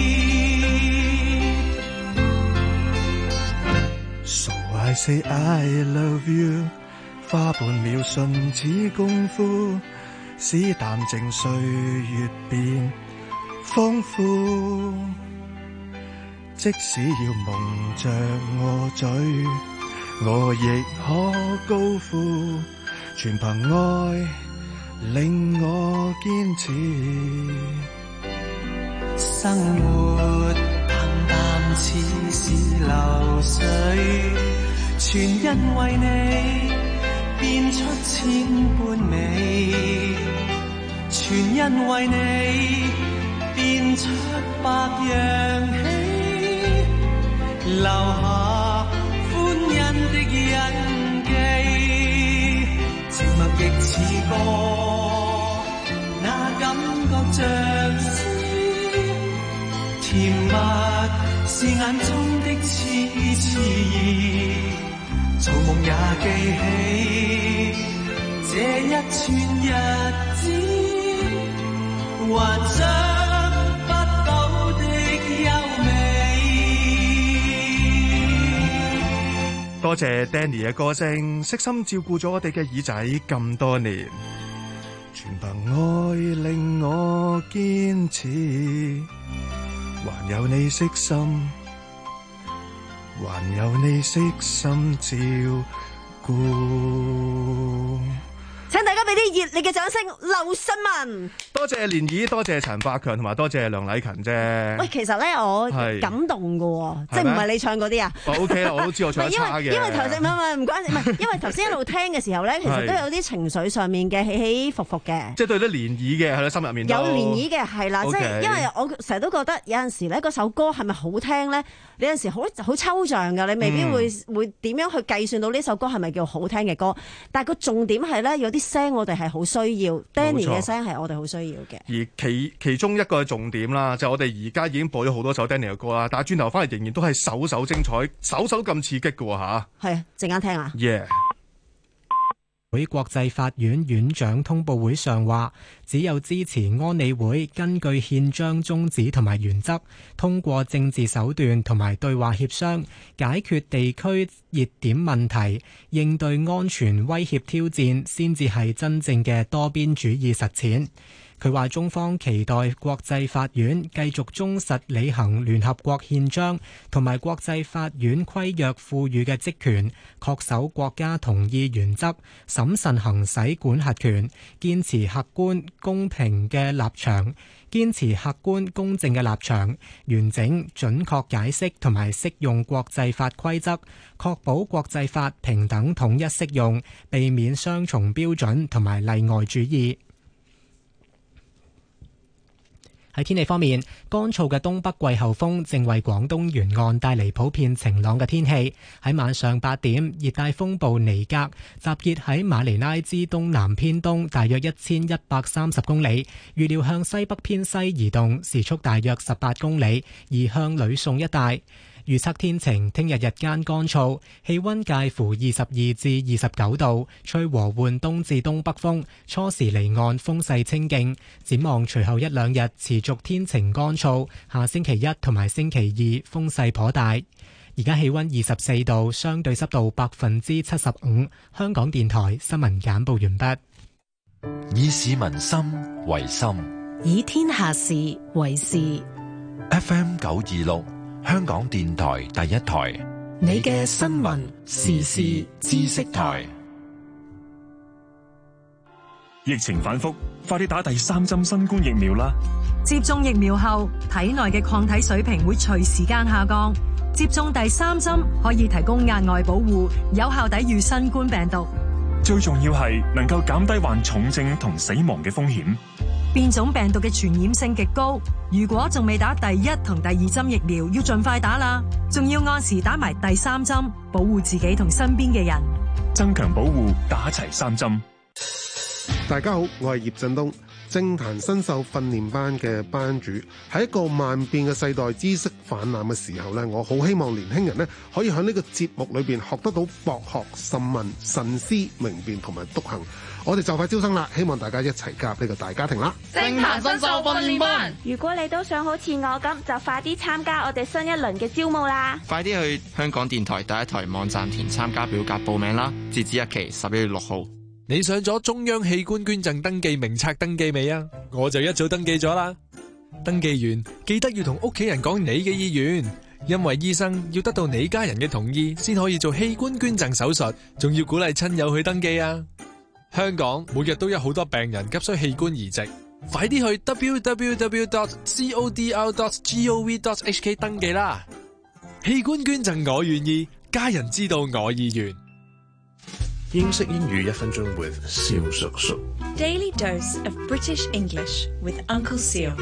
So I say I love you， 花半秒瞬似功夫，使淡靜歲月變豐富。即使要蒙着我嘴，我亦可高呼，全憑愛令我堅持。 生活淡淡似是流水，全因為你變出千般美，全因為你變出百樣喜，留下歡欣的印記，靜默亦似歌，那感覺像詩，甜蜜是眼中的痴痴，做夢也記起這一串日子，幻想不到的優美。 多謝 Danny 嘅歌聲，悉心照顧咗我哋嘅耳仔咁多年，全憑愛令我堅持，還有你悉心，還有你悉心照顧。 請大家俾啲熱烈嘅掌聲，劉信文。 多謝連綺，多謝陳百強，同埋多謝梁禮勤啫。 喂，其實咧我感動嘅，即係唔係你唱嗰啲啊？ 哦 OK 啦，我都知我唱得差嘅。 因為因為頭先唔係唔關事，唔係因為頭先一路聽嘅時候咧，其實都有啲情緒上面嘅起起伏伏嘅。 即係對啲連綺嘅喺心入面。有連綺嘅係啦， Okay. 即係因為我成日都覺得有陣時咧，嗰首歌係咪好聽咧？你有陣時好好抽象㗎，你未必會、嗯、會點樣去計算到呢首歌係咪叫好聽嘅歌？但係個重點係咧，有啲聲我哋係好需要 ，Danny 嘅聲係我哋好需要嘅。 而其其中一個重點啦，就係、我哋而家已經播咗好多首 Danny 嘅歌啦，但係轉頭翻嚟仍然都係首首精彩，首首咁刺激嘅喎嚇。 係啊，陣間聽啊。 Yeah。 會國際法院院長通報會上話，只有支持安理會根據憲章宗旨同埋原則，通過政治手段同埋對話協商，解決地區熱點問題，應對安全威脅挑戰，先至係真正嘅多邊主義實踐。 佢話中方期待國際法院繼續忠實履行聯合國憲章同埋國際法院規約賦予嘅職權，恪守國家同意原則，審慎行使管轄權，堅持客觀公平嘅立場，堅持客觀公正嘅立場，完整準確解釋同埋適用國際法規則，確保國際法平等統一適用，避免雙重標準同埋例外主義。喺天氣方面，乾燥嘅東北季候風正為廣東沿岸帶嚟普遍晴朗嘅天氣。喺晚上八點，熱帶風暴尼格集結喺馬尼拉之東南偏東大約一千一百三十公里，預料向西北偏西移動，時速大約十八公里，移向呂宋一帶。預測天晴，聽日日間乾燥，氣溫介乎二十二至二十九度，吹和緩東至東北風，初時離岸風勢清勁。展望隨後一兩日持續天晴乾燥，下星期一同埋星期二風勢頗大。而家氣溫二十四度，相對濕度百分之七十五。香港電台新聞簡報完畢。 以市民心為心， 以天下事為事。 F M 九二六。香港電台第一台， 你嘅新聞時事知識台。 疫情反覆，快啲打第三針新冠疫苗啦！ 接種疫苗後，體內嘅抗體水平會隨時間下降。接種第三針可以提供額外保護，有效抵禦新冠病毒。 最重要係能夠減低患重症同死亡嘅風險。 變種病毒嘅傳染性極高，如果仲未打第一同第二針疫苗，要盡快打啦！仲要按時打埋第三針，保護自己同身邊嘅人， 增強保護，打齊三針。 大家好，我係葉振東，政壇新秀訓練班嘅班主。喺一個萬變嘅世代知識泛濫嘅時候呢，我好希望年輕人呢可以喺呢個節目裏邊學得到博學深問、慎思明辨同埋篤行。我哋就快招生啦，希望大家一齊加入呢個大家庭啦！ 政壇新秀訓練班，如果你都想好似我咁，就快啲參加我哋新一輪嘅招募啦！ 快啲去香港電台第一台網站填參加表格報名啦，截止日期十一月六號。 你上咗中央器官捐贈登記名冊登記未啊？我就一早登記咗啦。登記完記得要同屋企人講你嘅意願，因為醫生要得到你家人嘅同意先可以做器官捐贈手術，仲要鼓勵親友去登記啊！香港每日都有好多病人急需器官移植，快啲去 w w w dot codr dot gov dot h k 登記啦！器官捐贈我願意，家人知道我意願。 英式英語一分鐘 with 蕭叔叔。 Daily dose of British English with Uncle Seal。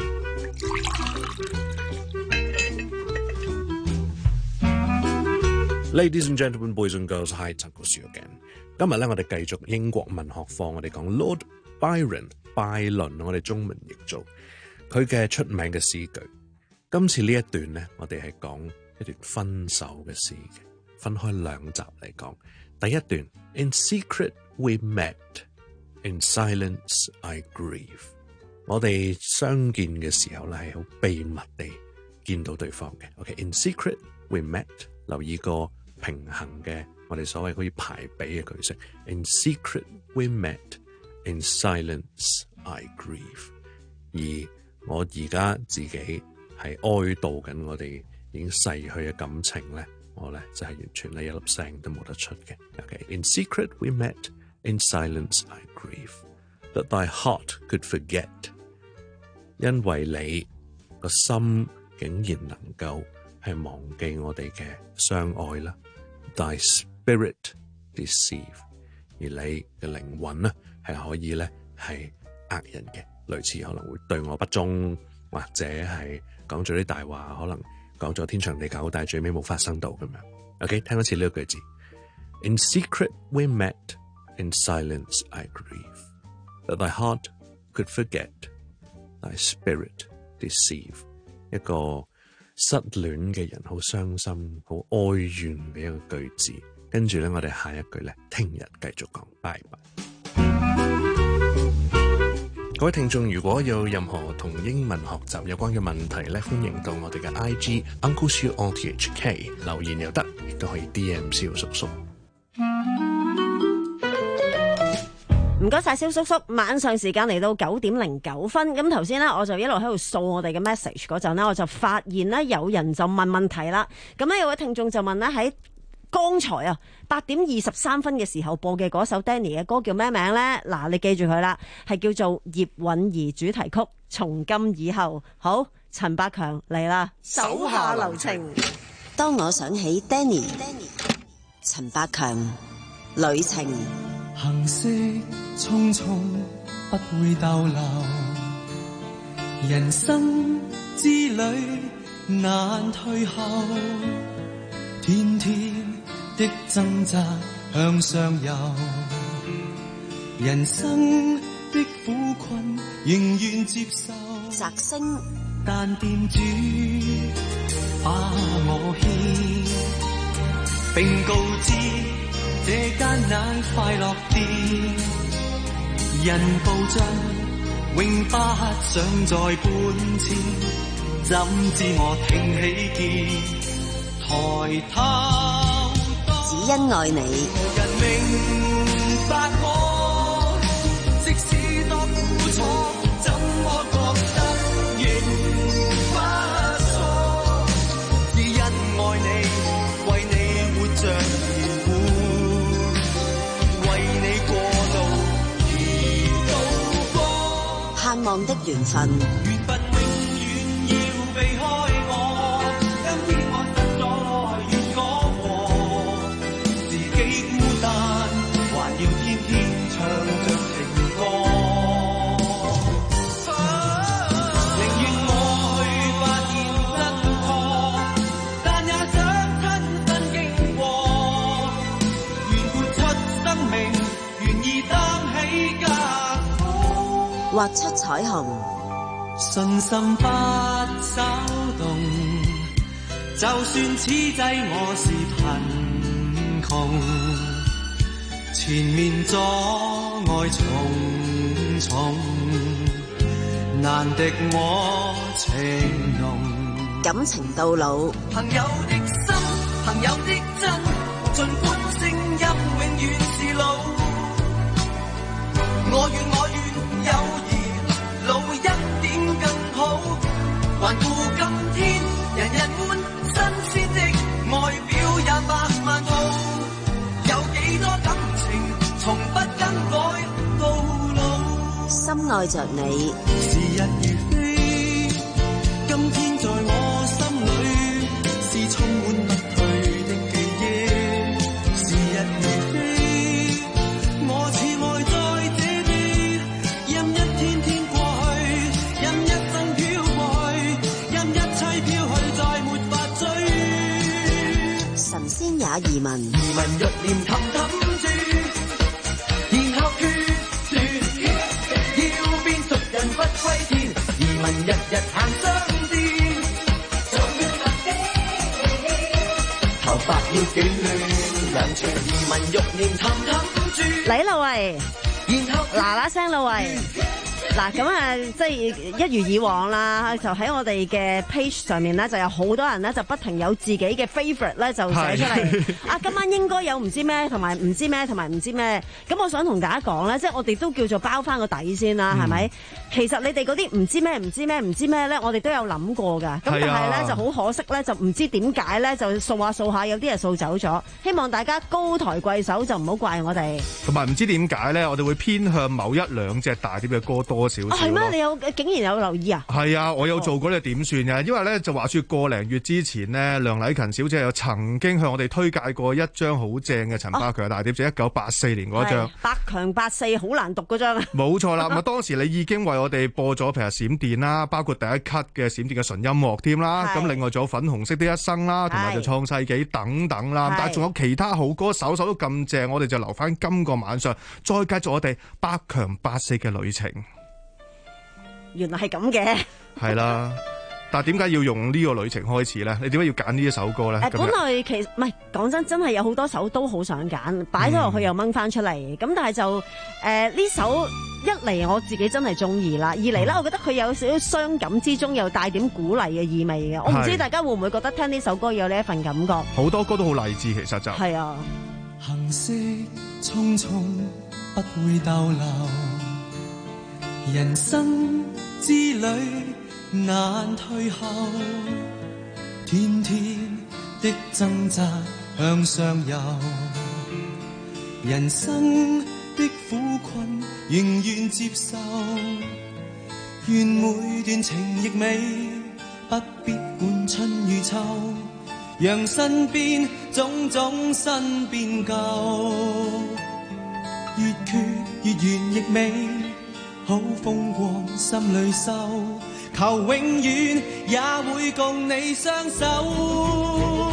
Ladies and gentlemen, boys and girls, hi, it's Uncle Seal again。今日咧，我哋繼續英國文學課，我哋講 Lord Byron 拜倫，我哋中文譯做佢嘅出名嘅詩句。今次呢一段咧，我哋係講一段分手嘅詩嘅，分開兩集嚟講。第一段 In secret we met, in silence I grieve。我哋相見嘅時候咧，係好秘密地見到對方嘅。OK，in secret we met， 留意個平衡嘅。我哋所謂可以排比嘅句式 ，In secret we met, in silence I grieve。而我而家自己係哀悼緊我哋已經逝去嘅感情咧，我咧就係、是、完全咧一粒聲都冇得出嘅。OK，In secret we met, in silence I grieve that thy heart could forget。因為你個心竟然能夠係忘記我哋嘅相愛啦。Thy spirit deceive， 而你嘅靈魂呢係可以咧係呃人嘅，類似可能會對我不忠，或者係講咗啲大話，可能講咗天長地久，但係最尾冇發生到咁樣。OK， 聽多次呢個句子 In secret we met, in silence I grieve that thy heart could forget, thy spirit deceive。 一個失戀嘅人好傷心好哀怨嘅一個句子，跟住咧我哋下一句咧聽日繼續講，拜拜。各位聽眾，如果有任何同英文學習有關嘅問題咧，歡迎到我哋嘅 I G Uncle Siu O T H K 留言又得，亦都可以 D M 蕭叔叔。 唔該晒蕭叔叔，晚上時間嚟到九點零九分。咁頭先呢，我就一路喺度掃我哋嘅 message 嗰陣呢，我就發現呢，有人就問問題啦。咁呢，有位聽眾就問呢，喺剛才啊八點二十三分嘅時候播嘅嗰首 Danny 嘅歌叫咩名呢？嗱，你記住佢啦，係叫做葉韻儀主題曲《從今以後》。好，陳百強嚟啦，手下留情。 當我想起 Danny， 陳百強旅程。 行色匆匆不會逗留，人生之旅難退後，天天的掙扎向上游，人生的苦困仍然接受。 摘星， 但店主把我牽，並告知這間乃快樂店，人步進永不想再搬遷，怎知我挺起肩，抬頭只因愛你。 無人明白我，即使多苦楚，怎麼覺得仍不錯，只因愛你，為你活着而活，為你過渡而渡過。 盼望的緣分， 緣分永遠要避開我，今天我失咗願講和，自己孤單，還要天天唱着情歌。寧願我去發現真確，但也想親身經過，願付出生命，願意擔起家課， 畫出彩虹。 信心不稍動，就算此際我是貧窮，前面阻礙重重，難敵我情濃。 感情到老， 朋友的心，朋友的真，儘管聲音永遠是老，我願我願友誼老一點更好，環顧今天，人人歡新鮮的外表也百萬套，有幾多感情從不更改到老， 深愛着你。 時日如飛，今天在我心裏是充滿不退的記憶，時日如飛，我似愛在這地，任一天天過去，任一生飄過去，任一切飄去，再沒法追。 神仙也移民， 移民若念氹氹住，然後決絕，要變俗人不歸天，移民日日行商店，頭髮要捲亂，兩全移民欲念氹氹住。 嚟啦喂， 然後嗱嗱聲啦喂。嗱咁啊，即係一如以往啦，就喺我哋嘅 page 上面咧，就有好多人咧，就不停有自己嘅 favourite 咧，就寫出嚟。啊，今晚應該有唔知咩，同埋唔知咩，同埋唔知咩。咁我想同大家講咧，即係我哋都叫做包翻個底先啦，係咪、嗯？其實你哋嗰啲唔知咩、唔知咩、唔知咩咧，我哋都有諗過㗎。咁但係咧就好可惜咧，就唔知點解咧，就掃下掃下，有啲人掃走咗。希望大家高抬貴手，就唔好怪我哋。 同埋唔知點解咧，我哋會偏向某一兩隻大碟嘅歌多少少。 係咩？你有竟然有留意啊？係啊，我有做過呢個點算嘅，因為咧就話說個零月之前呢，梁禮勤小姐有曾經向我哋推介過一張好正嘅陳百強嘅大碟，就一九八四年嗰張。百強八四好難讀嗰張啊！冇錯啦，咁啊當時你已經為我哋播咗譬如閃電啦，包括第一級嘅閃電嘅純音樂添啦，咁另外仲有粉紅色的一生啦，同埋就創世紀等等啦，但係仲有其他好歌，首首都咁正，我哋就留翻今個晚上再繼續我哋百強八四嘅旅程。 原來係咁嘅， 係啦，但係點解要用呢個旅程開始咧？你點解要揀呢一首歌咧？誒， 本來其實唔係講真，真係有好多首都好想揀，擺咗落去又掹翻出嚟。咁、嗯、但係就誒呢、呃、首一嚟我自己真係中意啦，二嚟咧、嗯、我覺得佢有少少傷感之中又帶點鼓勵嘅意味嘅。我唔知大家會唔會覺得聽呢首歌有呢一份感覺？ 好多歌都好勵志，其實就係啊。 行色匆匆不會逗留。人生之旅難退後，天天的掙扎向上游。人生的苦困仍願接受，願每段情亦美，不必管春與秋，讓身邊種種新變舊，越缺越圓亦美，好風光心裏收，求永遠也會共你相守。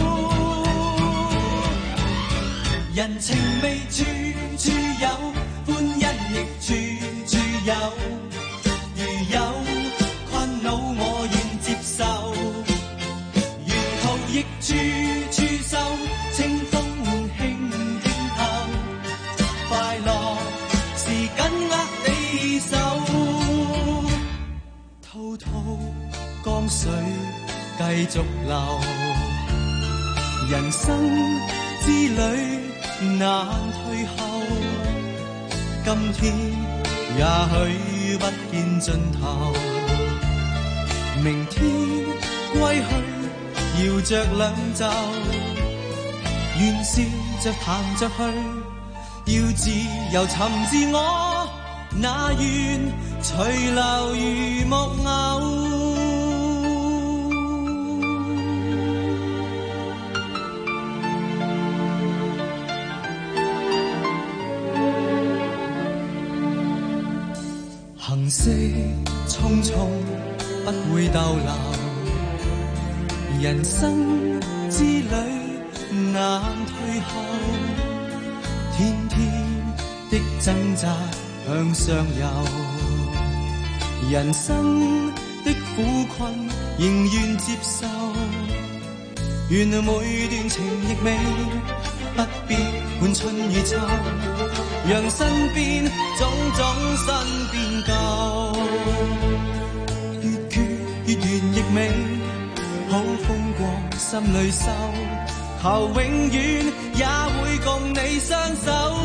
人情味處處有，歡欣亦處處有，如有困惱我願接受，沿途亦處處收，清風輕輕透，快樂是緊握你手，滔滔江水繼續流，人生之旅難退後，今天也許不見盡頭，明天歸去搖着兩袖，願笑着談着去，要自由尋自我，那願隨流如木偶。行色匆匆不會逗留，人生之旅難退後，天天的掙扎向上游，人生的苦困仍願接受，願每段情亦美，不必管春與秋，讓身邊種種新變舊，越缺越圓亦美，好風光心裏收，求永遠也會共你相守。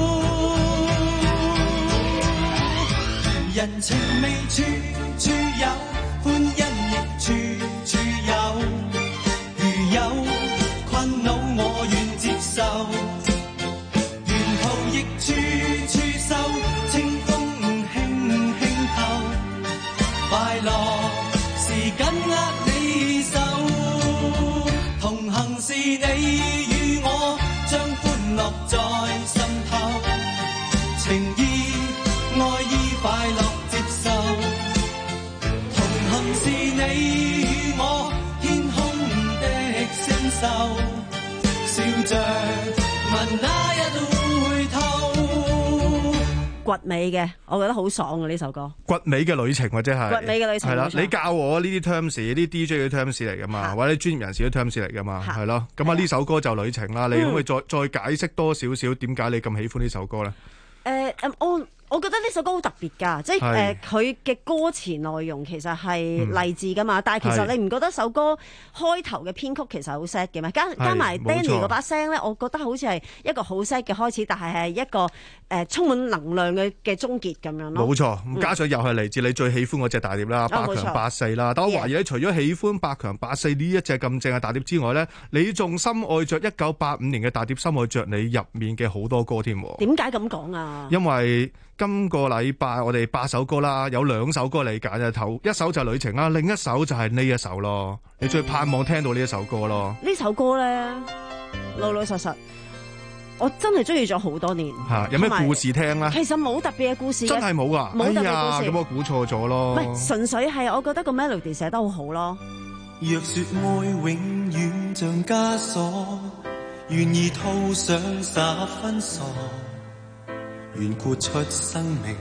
人情味處處有，歡欣亦處處有，如有困惱我願接受，沿途亦處處收，清風輕輕透，快樂是緊握你手，同行是你與我，將歡樂在心頭，情意愛意快樂接受，同行是你與我，天空的星宿，笑着問那日回頭。 掘尾嘅，我覺得好爽啊！呢首歌掘尾嘅旅程或者係掘尾嘅旅程， 係啦。你教我呢啲 terms，啲 D J 嘅 terms 嚟噶嘛，或者專業人士嘅 terms 嚟噶嘛，係咯。咁啊呢首歌就旅程啦，你可唔可以再再解釋多少少點解你咁喜歡呢首歌咧？ 誒誒，我我覺得呢首歌好特別㗎，即係誒佢嘅歌詞內容其實係勵志㗎嘛，嗯、但係其實你唔覺得首歌開頭嘅編曲其實好 sad 嘅咩？加加埋 Danny 嗰把聲咧，我覺得好似係一個好 sad 嘅開始，但係係一個誒、呃、充滿能量嘅嘅終結咁樣咯。冇錯，咁加上又係嚟自你最喜歡嗰隻大碟啦，八強八四啦。但我懷疑你除咗喜歡八強八四呢一隻咁正嘅大碟之外咧，你仲深愛着一九八五年嘅大碟《深愛着你》入面嘅好多歌添。點解咁講啊？因為今個禮拜我哋八首歌啦，有兩首歌嚟揀嘅，頭一首就係旅程啦，另一首就係呢一首咯。你最盼望聽到呢一首歌咯？呢首歌咧，老老實實，我真係中意咗好多年。吓、啊，有咩故事聽咧？其實冇特別嘅故事，真係冇噶，冇特別故事。咁、哎、我估錯咗咯。唔係，純粹係我覺得個 melody 寫得好好咯。 若說愛永遠像枷鎖，願意套上十分傻。願豁出生命，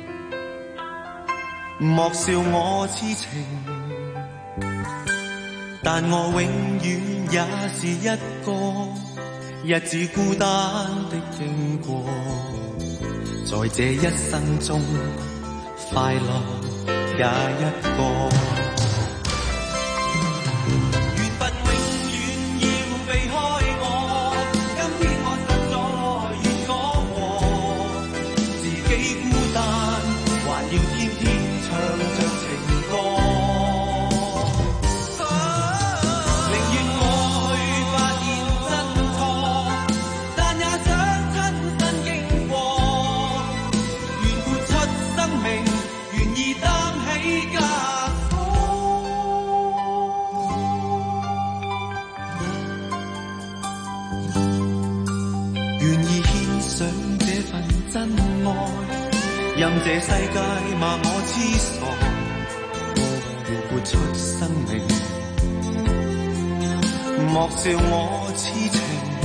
莫笑我痴情，但我永遠也是一個日子孤單的經過，在這一生中快樂也一個。 孤單，還要天天唱着情歌。寧願我去發現真錯，但也想親身經過。願豁出生命，願意擔起枷鎖。願意獻上這份真愛，任這世界罵我痴傻，願豁出生命，莫笑我痴情。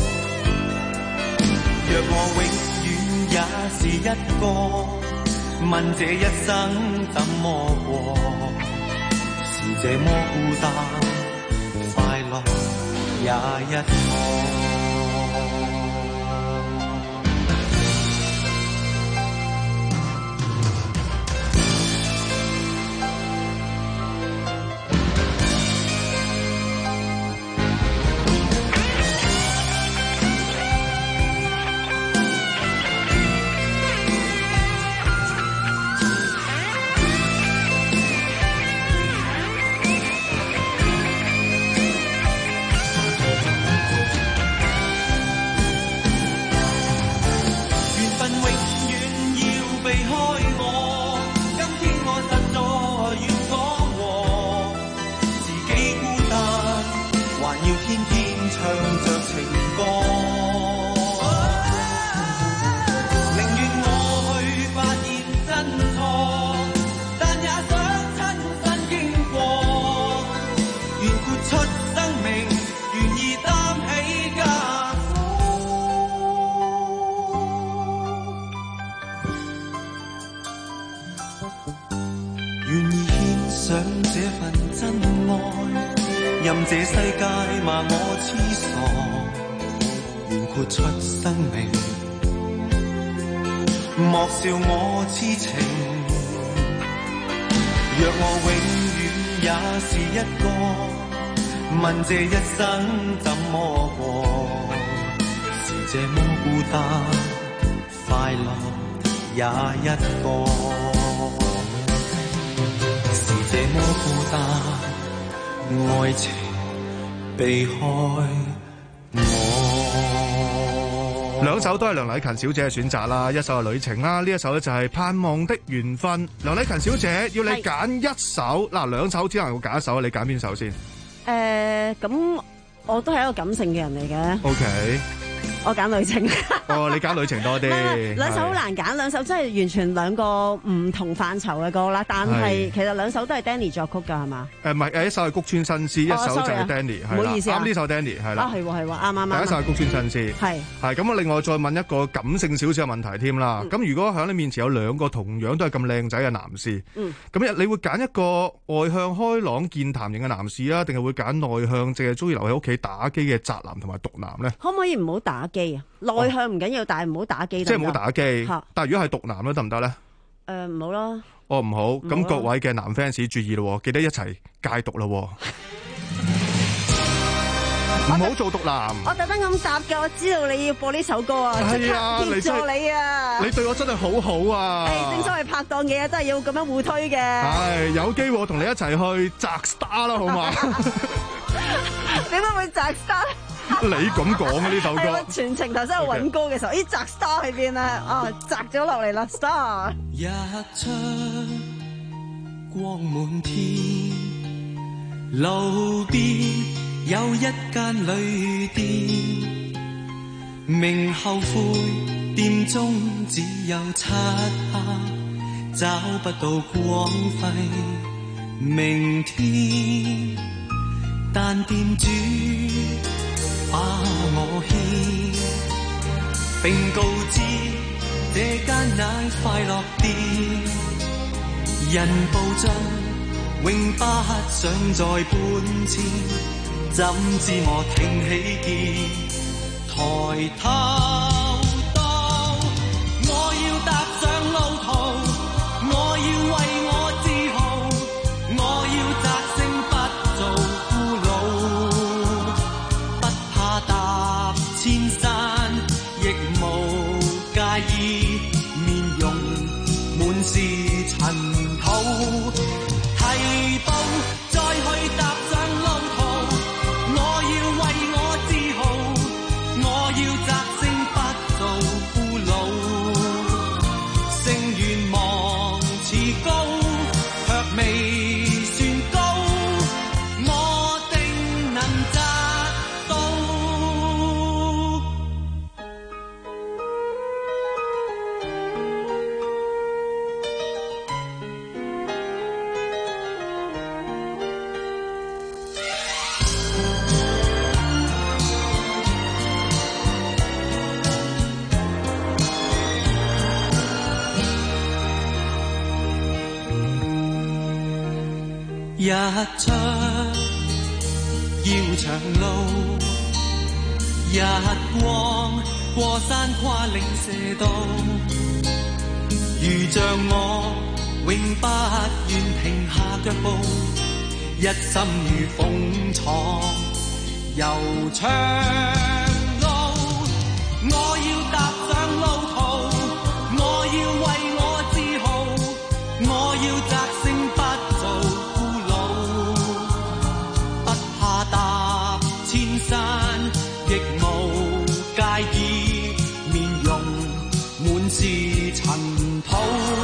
若我永遠也是一個，問這一生怎麼過？是這麼孤單，快樂也一個。這世界罵我痴傻，願豁出生命，莫笑我痴情。若我永遠也是一個，問這一生怎麼過？是這麼孤單，快樂也一個，是這麼孤單，愛情避開我。 兩首都係梁禮勤小姐嘅選擇啦，一首係旅程啦，呢一首咧就係盼望的緣分。梁禮勤小姐要你揀一首，嗱兩首只能夠揀一首，你揀邊首先？ 誒，咁我都係一個感性嘅人嚟嘅。 OK。 我揀旅程。 哦，你揀旅程多啲。 兩首好難揀，兩首真係完全兩個唔同範疇嘅歌啦。但係其實兩首都係 Danny 作曲㗎，係嘛？誒唔係，誒一首係谷村新司，一首就係 Danny。唔好意思啊。啱呢首 Danny 係啦。啊係喎係喎，啱啱啱。第一首係谷村新司。係。係咁，我另外再問一個感性少少嘅問題添啦。咁如果喺你面前有兩個同樣都係咁靚仔嘅男士，嗯，咁你會揀一個外向開朗健談型嘅男士啊，定係會揀內向淨係中意留喺屋企打機嘅宅男同埋毒男咧？可唔可以唔好打機啊？內向唔緊要，但係唔好打機。即係唔好打機。但係如果係毒男咧，得唔得咧？誒，唔好啦。哦，唔好。咁各位嘅男 fans 注意咯，記得一齊戒毒咯。唔好做毒男。我特登咁答嘅，我知道你要播呢首歌啊，即刻協助你啊！你對我真係好好啊！誒，正所謂拍檔嘅嘢真係要咁樣互推嘅。係，有機會我同你一齊去摘 star 啦，好嘛？點解會摘 star 咧？你咁講啊呢首歌？係我全程頭先喺度揾歌嘅時候，咦摘 star 喺邊啊？啊摘咗落嚟啦 star。 一張光滿天，路邊有一間旅店，明後悔店中只有漆黑，找不到光輝明天，但店主把我牽，並告知這間乃快樂店，人步進永不想再搬遷，怎知我挺起肩，抬頭到我要踏上路途，我要為我自豪，我要摘星不做俘虜，不怕踏千山，亦無介意面容日出要長路，日光過山跨嶺射道，如像我永不願停下腳步，一心如風闖悠長路，我要踏上路途，我要為我自豪，我要摘星不做俘虜，不怕踏千山亦無介意，面容滿是塵土。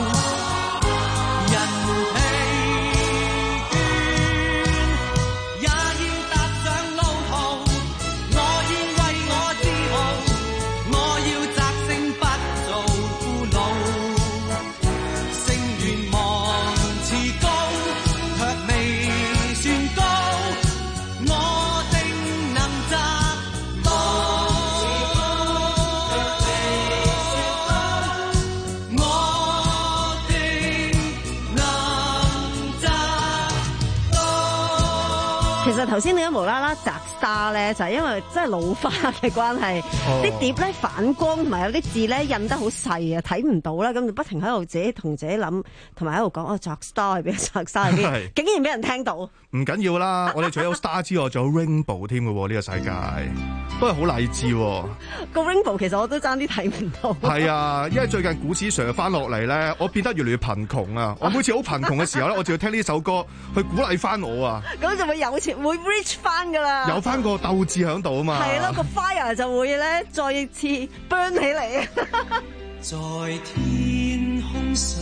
其實頭先點解無啦啦摘 star 咧，就係、是、因為真係老花嘅關係，啲、oh. 碟咧反光同埋有啲字咧印得好細啊，睇唔到啦，咁就不停喺度自己同自己諗，同埋喺度講哦，摘 star 係邊？摘 star 係邊？竟然俾人聽到。 唔緊要啦，我哋除咗有 star 之外，仲有 rainbow 添嘅喎，呢個世界都係好勵志。 個 rainbow 其實我都爭啲睇唔到。係啊，因為最近古子 Sir 翻落嚟咧，我變得越嚟越貧窮啊！我每次好貧窮嘅時候咧，我就要聽呢首歌去鼓勵翻我啊！ 咁就會有錢，會 reach 翻噶啦， 有翻個鬥志喺度啊嘛。係咯，個 fire 就會咧再一次 burn 起嚟。 在天空上，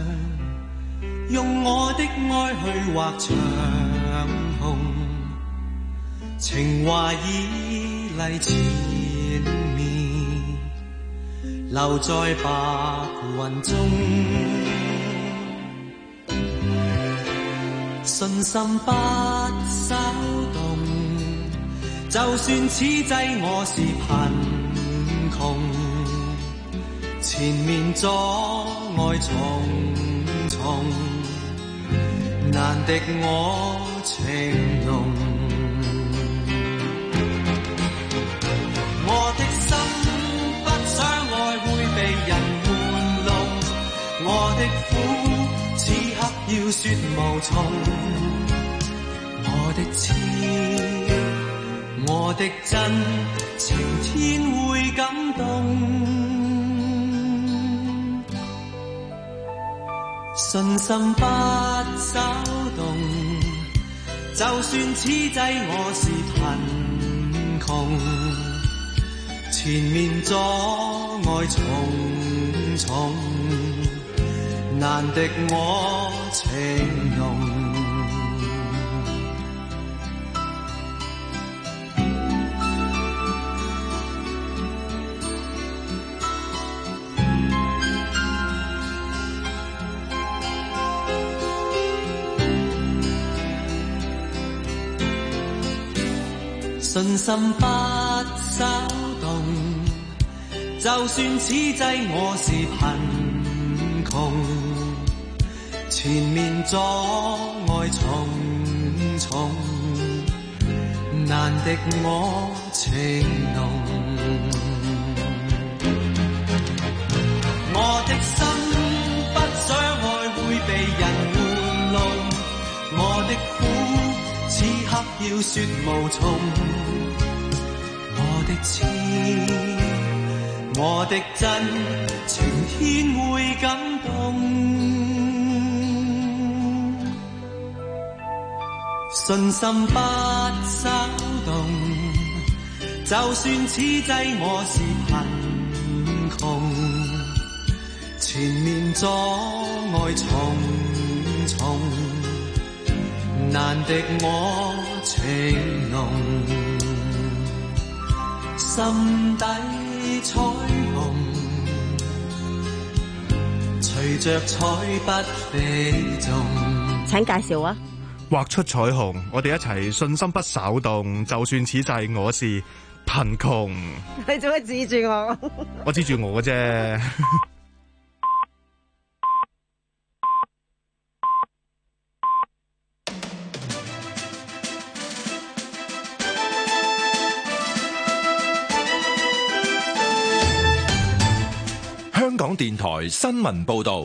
用我的愛去畫長虹，情話已嚟前面，留在白雲中，信心不稍動，就算此際我是貧窮，前面阻礙重重，難敵我情濃。我的心不想愛會被人玩弄，我的苦此刻要說無從，我的痴，我的真，情天會感動。信心不稍動，就算此際我是貧窮，前面阻礙重重，難敵我情濃。信心不稍動，就算此際我是貧窮，前面阻礙重重，難敵我情濃。我的心不想愛會被人玩弄，我的苦此刻要說無從。我的痴，我的真，情天會感動。信心不稍動，就算此際我是貧窮，前面阻礙重重，難敵我情濃。心底彩虹，隨着彩筆飛縱。 請介紹啊！ 畫出彩虹，我哋一齊信心不稍動，就算此際我是貧窮。 你做咩指住我？ 我指住我嘅啫。 電台新聞報道。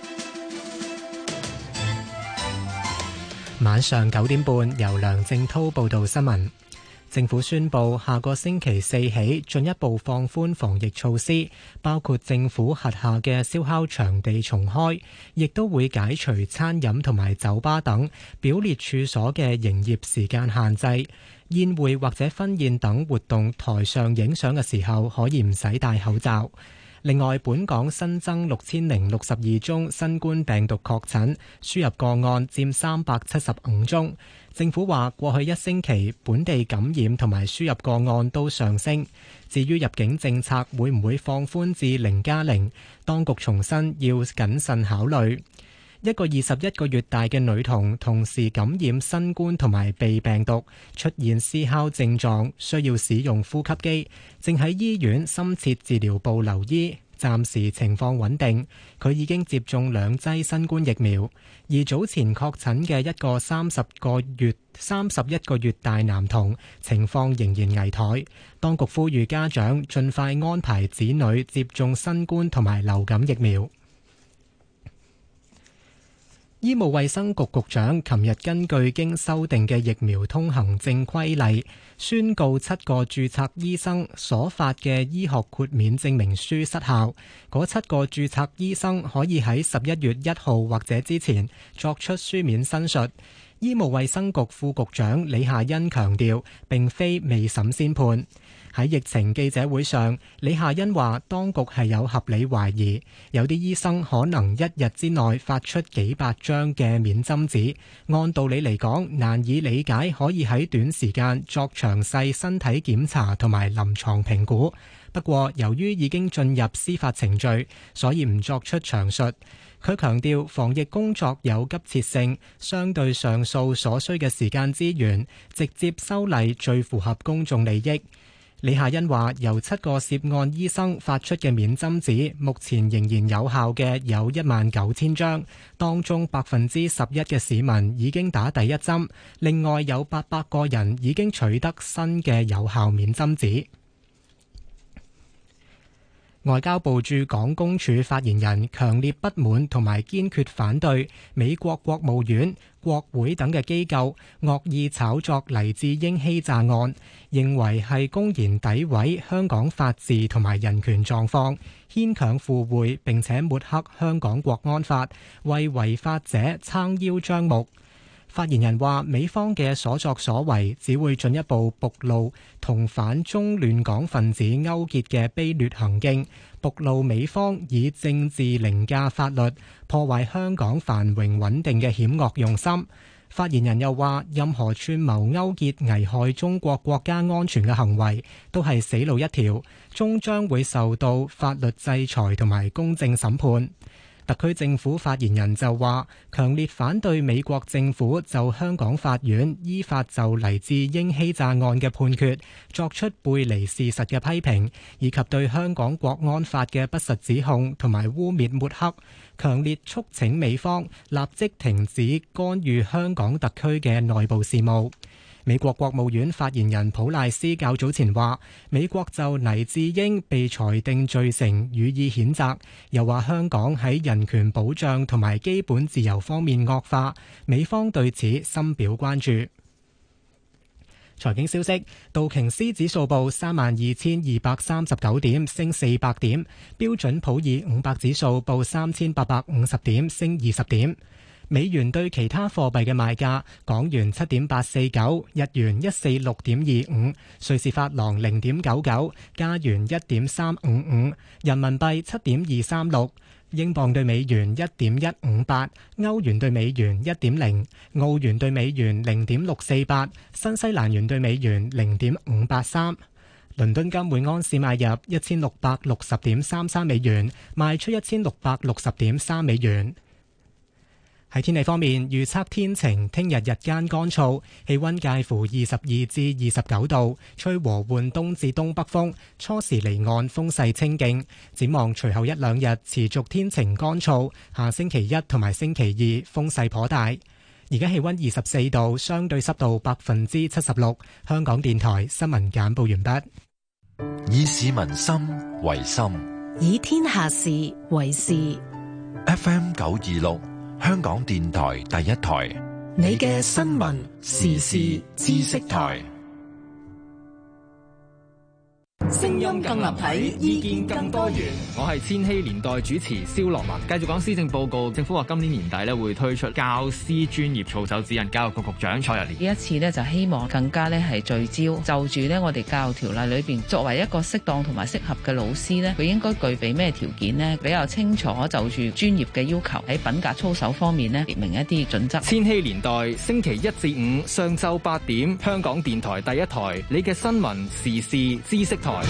晚上九點半，由梁正滔報道新聞。政府宣布下個星期四起進一步放寬防疫措施，包括政府轄下嘅燒烤場地重開，亦都會解除餐飲同埋酒吧等表列處所嘅營業時間限制。宴會或者婚宴等活動台上影相嘅時候可以唔使戴口罩。另外，本港新增六千零六十二宗新冠病毒確診，輸入個案佔三百七十五宗。政府話過去一星期本地感染同埋輸入個案都上升。至於入境政策會唔會放寬至零加零，當局重申要謹慎考慮。一個二十一個月大嘅女童同時感染新冠同埋鼻病毒，出現嘶哮症狀，需要使用呼吸機，正喺醫院深切治療部留醫，暫時情況穩定。佢已經接種兩劑新冠疫苗。而早前確診嘅一個三十個月、三十一個月大男童，情況仍然危殆。當局呼籲家長盡快安排子女接種新冠同埋流感疫苗。醫務衛生局局長琴日根據經修訂嘅疫苗通行證規例，宣告七個註冊醫生所發嘅醫學豁免證明書失效。嗰七個註冊醫生可以喺十一月一號或者之前作出書面申述。醫務衛生局副局長李夏茵強調，並非未審先判。喺疫情記者會上，李夏茵話當局係有合理懷疑，有啲醫生可能一日之內發出幾百張嘅免針紙，按道理嚟講難以理解可以喺短時間作詳細身體檢查同埋臨床評估。不過由於已經進入司法程序，所以唔作出詳述。佢強調防疫工作有急切性，相對上訴所需嘅時間資源，直接修例最符合公眾利益。李夏茵話：由七個涉案醫生發出嘅免針紙，目前仍然有效嘅有一萬九千張，當中百分之十一嘅市民已經打第一針，另外有八百個人已經取得新嘅有效免針紙。外交部駐港公署發言人強烈不滿同埋堅決反對美國國務院、國會等嘅機構惡意炒作黎智英欺詐案，認為係公然詆毀香港法治同埋人權狀況，牽強附會並且抹黑香港國安法，為違法者撐腰張目。發言人話：美方嘅所作所為只會進一步暴露同反中亂港分子勾結嘅卑劣行徑，暴露美方以政治凌駕法律、破壞香港繁榮穩定嘅險惡用心。發言人又話：任何串謀勾結危害中國國家安全嘅行為都係死路一條，終將會受到法律制裁同埋公正審判。特區政府發言人就話，強烈反對美國政府就香港法院依法就黎智英欺詐案嘅判決作出背離事實嘅批評，以及對香港國安法嘅不實指控同埋污蔑抹黑，強烈促請美方立即停止干預香港特區嘅內部事務。美國國務院發言人普賴斯較早前話，美國就黎智英被裁定罪成予以譴責，又話香港喺人權保障同埋基本自由方面惡化，美方對此深表關注。財經消息，道瓊斯指數報三萬二千二百三十九點，升四百點；標準普爾五百指數報三千八百五十點，升二十點。美元對其他貨幣嘅賣價：港元七點八四九，日元一四六點二五，瑞士法郎零點九九，加元一點三五五，人民幣七點二三六，英鎊對美元一點一五八，歐元對美元一點零，澳元對美元零點六四八，新西蘭元對美元零點五八三。倫敦金每安士買入一千六百六十點三三美元，賣出一千六百六十點三美元。喺天氣方面，預測天晴，聽日日間乾燥，氣溫介乎二十二至二十九度，吹和緩東至東北風，初時離岸風勢清勁。展望隨後一兩日持續天晴乾燥，下星期一同埋星期二風勢頗大。而家氣溫二十四度，相對濕度百分之七十六。香港電台新聞簡報完畢。 以市民心為心， 以天下事為事。 F M 九二六，香港電台第一台， 你嘅新聞時事知識台。 聲音更立體，意見更多元。我係千禧年代主持蕭樂文，繼續講施政報告。政府話今年年底咧會推出教師專業操守指引，教育局局長蔡若蓮呢一次咧就希望更加咧係聚焦就住咧我哋教育條例裏邊，作為一個適當同埋適合嘅老師咧，佢應該具備咩條件呢？比較清楚就住專業嘅要求喺品格操守方面咧列明一啲準則。 千禧年代星期一至五上晝八點，香港電台第一台，你嘅新聞時事知識台。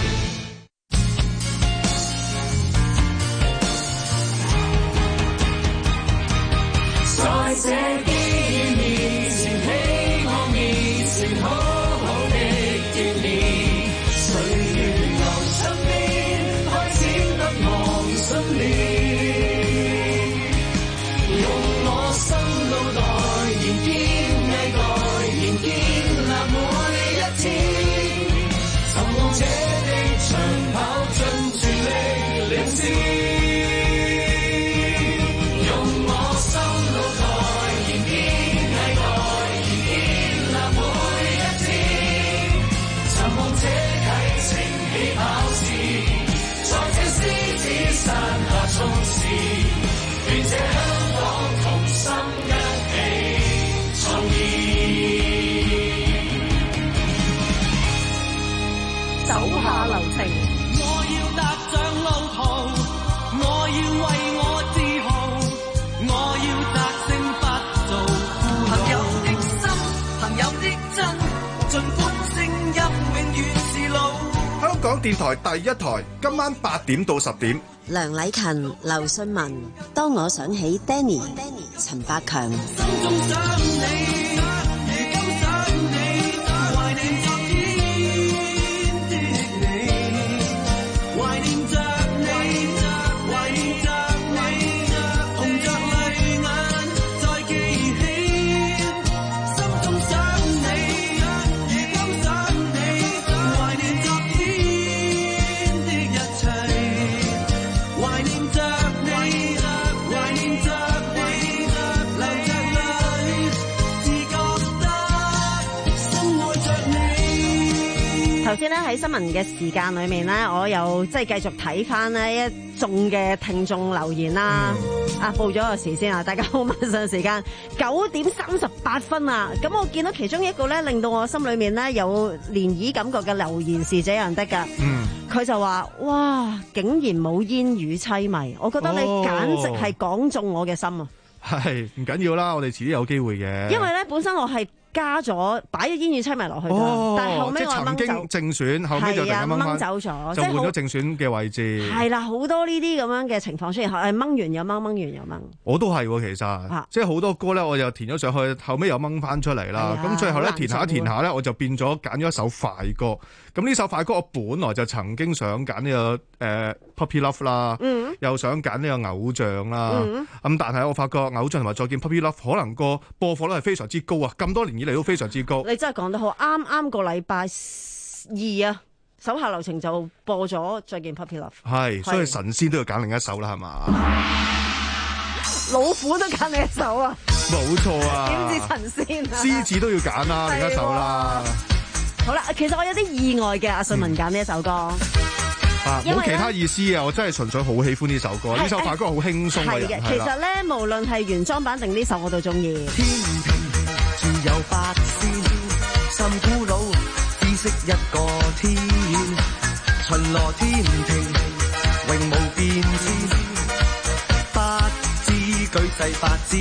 在這機遇面前，希望面前好好的鍛鍊，歲月流身邊，開始不忘信念，用我心腦袋，仍堅毅代，仍建立每一天，尋夢者的長跑盡全力領先。 手下留情。 我要踏上路途，我要為我自豪，我要達成不做朋友的心，朋友的真，盡管聲音永遠是路。 香港電台第一台，今晚八點到十點。 梁禮勤、劉信文，當我想起 Danny、陳百強。 心中想你，如今想你，懷念昨天的你，懷念着你，懷念着你，紅着淚眼再記起，心中想你，如今想你，懷念昨天的一切。懷念着你，懷念着你，流着淚，只覺得深愛着你。 頭先咧喺新聞嘅時間裏面咧，我又即係繼續睇翻呢一眾嘅聽眾留言啦。嗯、啊，報咗個時先啊！大家好，晚上時間九點三十八分啊！咁我見到其中一個咧，令到我心裏面咧有漣漪感覺嘅留言是這樣的㗎。嗯。佢就話：哇，竟然冇煙雨淒迷，我覺得你簡直係講中我嘅心啊！ 係唔緊要啦，我哋遲啲有機會嘅。 因為咧，本身我係加咗擺咗煙雨淒迷落去㗎，哦、但係後尾我掹走。即係曾經正選，後尾就突然間掹走咗， 就換咗正選嘅位置。 係啦，好多呢啲咁樣嘅情況出現，誒掹完又掹，掹完又掹。我都係喎，其實，啊、即係好多歌咧，我又填咗上去，後尾又掹翻出嚟啦。咁最後咧填下填下咧，我就變咗揀咗一首快歌。咁呢首快歌我本來就曾經想揀呢、這個誒、呃、Puppy Love 啦，嗯、又想揀呢個偶像啦。咁、嗯、但係我發覺偶像同埋再見 Puppy Love 可能個播放率係非常之高啊！咁多年以嚟都非常之高。 你真係講得好，啱啱個禮拜二啊，手下留情就播咗再見 Puppy Love。 係，所以神仙都要揀另一首啦，係嘛？ 老虎都揀另一首啊！ 冇錯啊！ 點知神仙啊？ 獅子都要揀啦，另一首啦。 好啦，其實我有啲意外嘅，阿信文揀呢一首歌。 啊，冇其他意思啊！我真係純粹好喜歡呢首歌，呢首快歌好輕鬆嘅。係嘅， 其實咧，無論係原裝版定呢首，我都中意。 天平住有八仙，甚古老，只識一個天。巡邏天庭，永無變遷，不知舉世發展。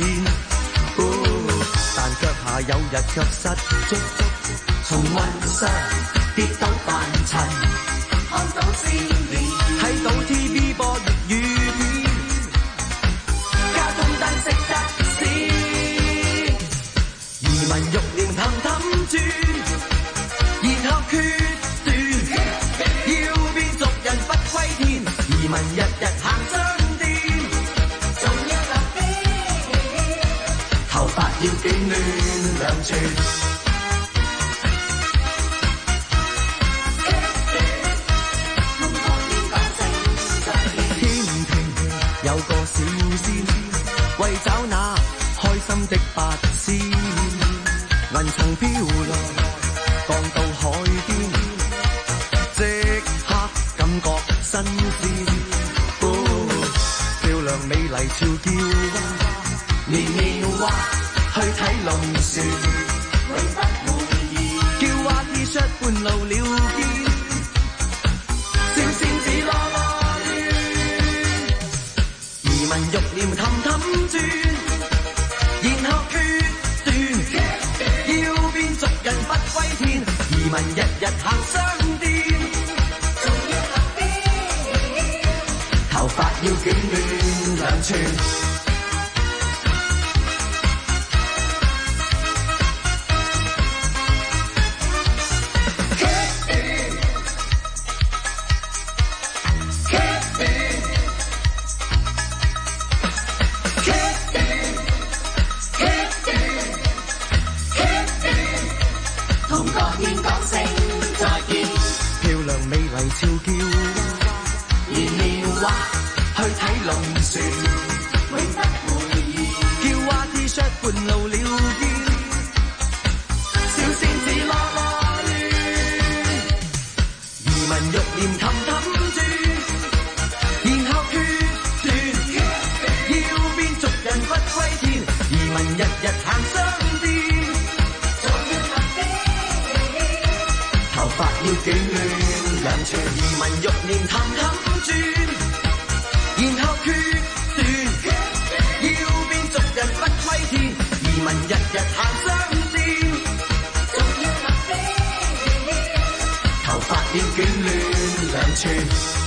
但腳下有日卻失足，從雲上跌倒凡塵，看到笑臉，睇到 T V 播粵語片，交通燈識得閃，移民欲念氹氹轉，然後決斷，要變俗人不歸天，移民日日行商店，仲要立機，頭髮要捲亂兩寸。 線，為找那開心的八仙。雲層飄來，降到海邊，即刻感覺新鮮。哦，漂亮美麗俏嬌娃，綿綿娃去睇龍船，永不會厭。叫娃 T 恤半露了肩，小仙子囉囉攣，移民欲念氹氹轉，然後決斷要變俗人不歸天，移民日日行商店，仲要合邊，頭髮要捲亂兩寸。俏嬌綿綿娃去睇龍船，永不會厭。叫娃 T 恤半露了肩，小仙子囉囉攣，移民欲念氹氹轉，然後決斷要變俗人不歸天，移民日日行商店，仲要合邊，頭髮要捲亂。兩場移民欲念氹氹轉，然後決斷要變俗人不歸天，移民日日行商店，仲要合邊，頭髮要捲亂兩寸。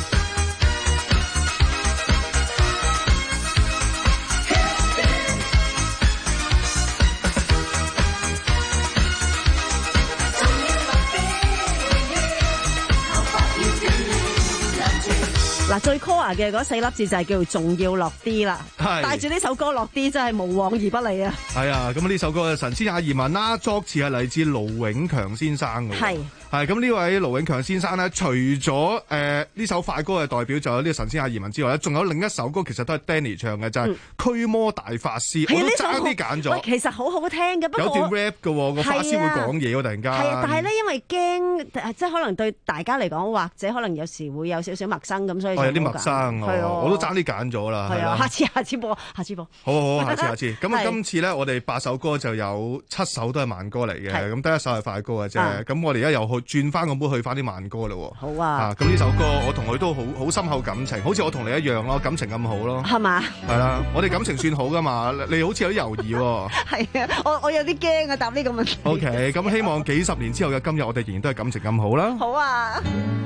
嗱，最 core 嘅嗰四粒字就係叫做仲要落啲啦，帶住呢首歌落啲真係無往而不利啊！係啊，咁呢首歌嘅神仙也移民啦，作詞係嚟自盧永強先生嘅。係係咁呢位盧永強先生咧，除咗誒呢首快歌嘅代表就有呢個神仙也移民之外咧，仲有另一首歌其實都係 Danny 唱嘅，就係、是《驅魔大法師》嗯。我都爭啲揀咗。喂，其實好好聽嘅，不過有段 rap 嘅喎，個法師會講嘢喎，突然間。係啊，但係咧，因為驚即係可能對大家嚟講，或者可能有時會有少少陌生咁，所以就、哦、有啲陌生。係啊，我都爭啲揀咗啦。係啊，下次下次播，下次播。好好好，下次下次。咁啊，今次咧，我哋八首歌就有七首都係慢歌嚟嘅，咁得一首係快歌嘅啫。咁、啊、我哋而家又去轉翻個杯去翻啲慢歌啦。好啊。咁呢、啊、首歌我同佢都好好深厚感情，好似我同你一樣咯，感情咁好咯。係嘛？係啦，我哋感情算好噶嘛？你好似有啲猶豫喎。係啊，我我有啲驚啊，答呢個問題。O K， 咁希望幾十年之後嘅今日，我哋仍然都係感情咁好啦。好啊。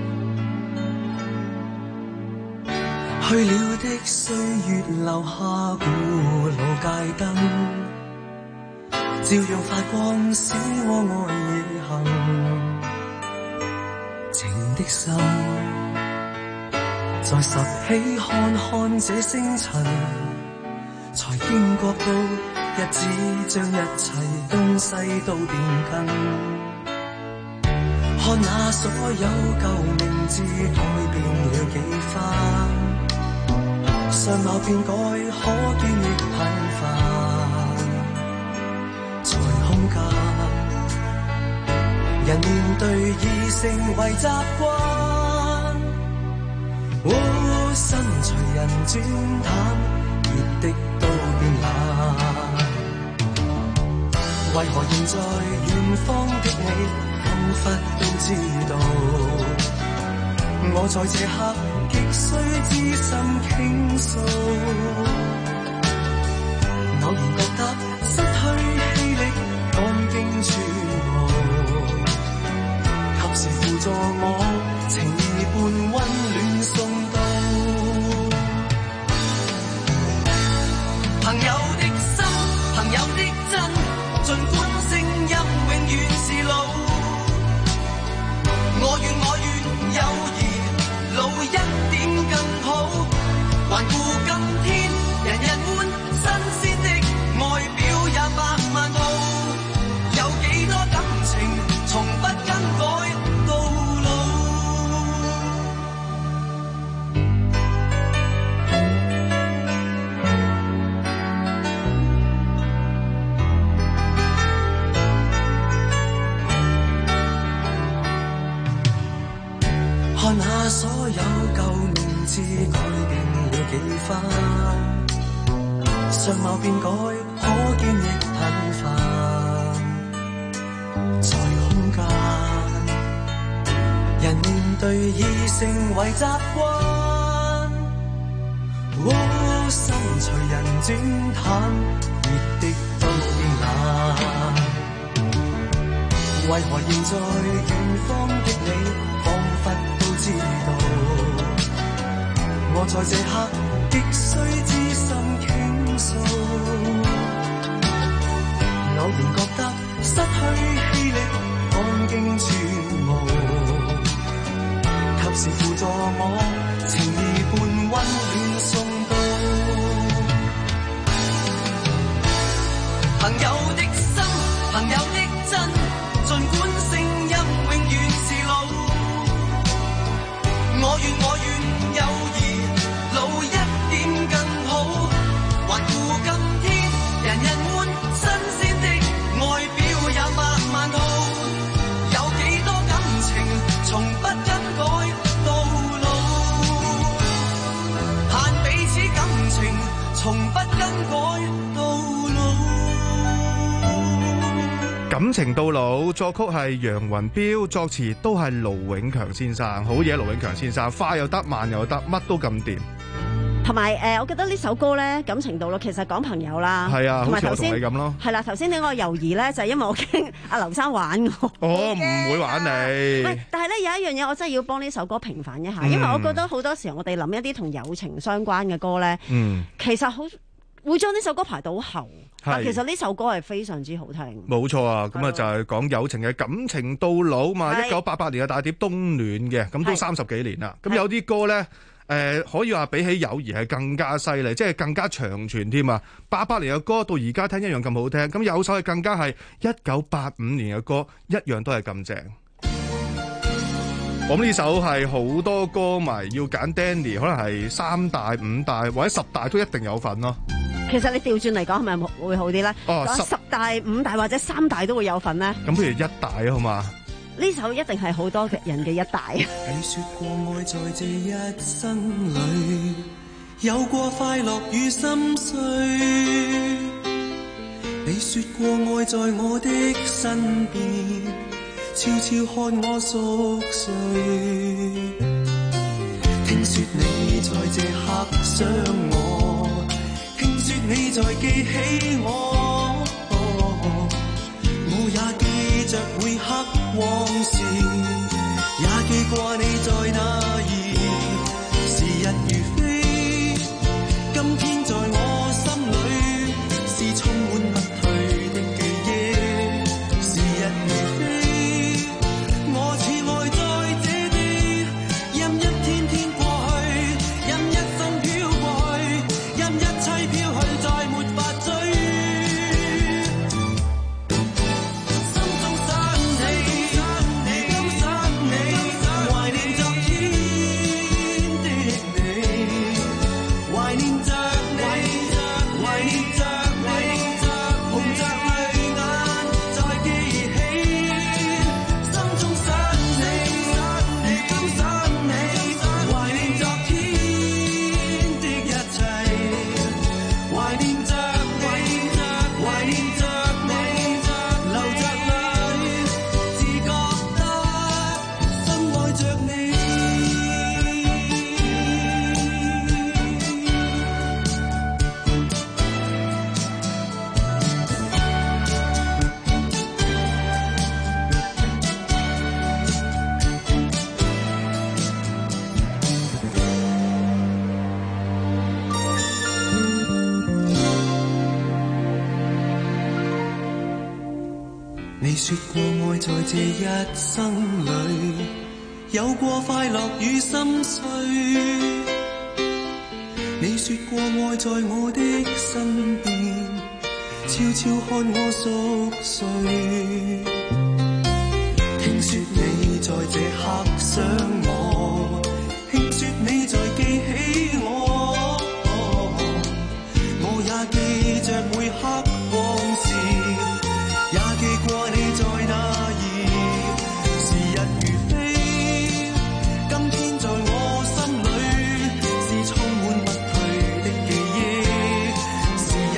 去了的歲月留下古老街燈，照樣發光使我愛逆行。情的心再拾起看看這星塵，才驚覺到日子將一切東西都變更。看那所有舊名字改變了幾番，相貌變改，可見亦頻繁。在空間，人面對已成為習慣。哦，身隨人轉淡，熱的都變冷。為何現在遠方的你，彷彿都知道，我在這刻極需知心傾訴，偶然覺得失去氣力，趕經處無，及時輔助我，情意般溫暖送到。朋友的心，朋友的真，儘管聲音永遠是路，我願我願友誼路一點更好，環顧今天人人歡，新鮮的外表也百萬套，有幾多感情從不更改到老。 相貌變改，可見亦頻繁。在空間，人面對已成為習慣。哦，心隨人轉淡，熱的都冷。為何現在遠方的你，彷彿都知道，我在這刻極需知心傾訴。偶然覺得失去氣力，看經全無，及時輔助我，情義般溫暖送到。朋友的心，朋友的真，儘管聲音永遠是老。我願我願友誼老一點更好，環顧今天人人滿新鮮的外表也百萬套，有幾多感情從不更改到老，盼彼此感情從不更改到老。 感情到老，作曲係楊雲標，作詞都係盧永強先生。好嘢，盧永強先生，快又得，慢又得，乜都咁掂。 同埋誒，我記得呢首歌咧，感情到老其實講朋友啦。 係啊，好似我同你咁咯。 係啦，頭先你個猶豫咧，就係因為我驚阿劉生玩我。 我唔會玩你。 喂，但係咧有一樣嘢，我真係要幫呢首歌平反一下，嗯、因為我覺得好多時候我哋諗一啲同友情相關嘅歌咧，嗯、其實好會將呢首歌排到後。但其實呢首歌係非常之好聽。冇錯啊，咁啊就係講友情嘅感情到老嘛。一九八八年嘅大碟《冬暖》嘅，咁都三十幾年啦。咁有啲歌咧，誒、呃、可以話比起友誼係更加犀利，即係更加長存添啊！八八年嘅歌到而家聽一樣咁好聽，咁有首係更加係一九八五年嘅歌，一樣都係咁正。咁呢首係好多歌迷要揀 Danny， 可能係三大、五大或者十大都一定有份咯。 其實你調轉嚟講係咪會好啲咧？ 哦， 十大、五大或者三大都會有份咧。 咁不如一大好嘛？ 呢首一定係好多人嘅一大。 你說過愛在這一生裏，有過快樂與心碎。你說過愛在我的身邊，悄悄看我熟睡。聽說你在這刻想我，聽說你在記起我，哦、我也記着每刻往事，也記掛你在哪兒。時日如飛，今天在我心裏是充滿不退的記憶。時日如飛，我似愛在這地，任一天天過去，任一生飄過去，任一切飄去，再沒法追。心中想你，如今想你，懷念昨天的你，懷念着你，懷念着你，紅着淚眼再記起。心中想你，如今想你，懷念昨天的一切，懷念着你，懷念着你，流着淚，只覺得深愛着你。你說過愛在這一生裏，有過快樂與心碎。你說過愛在我的身邊，悄悄看我熟睡。聽說你在這刻想我，聽說你在記起我，我也記着每刻往事，也記掛你在哪兒。時日如飛，今天在我心裏是充滿不退的記憶。時日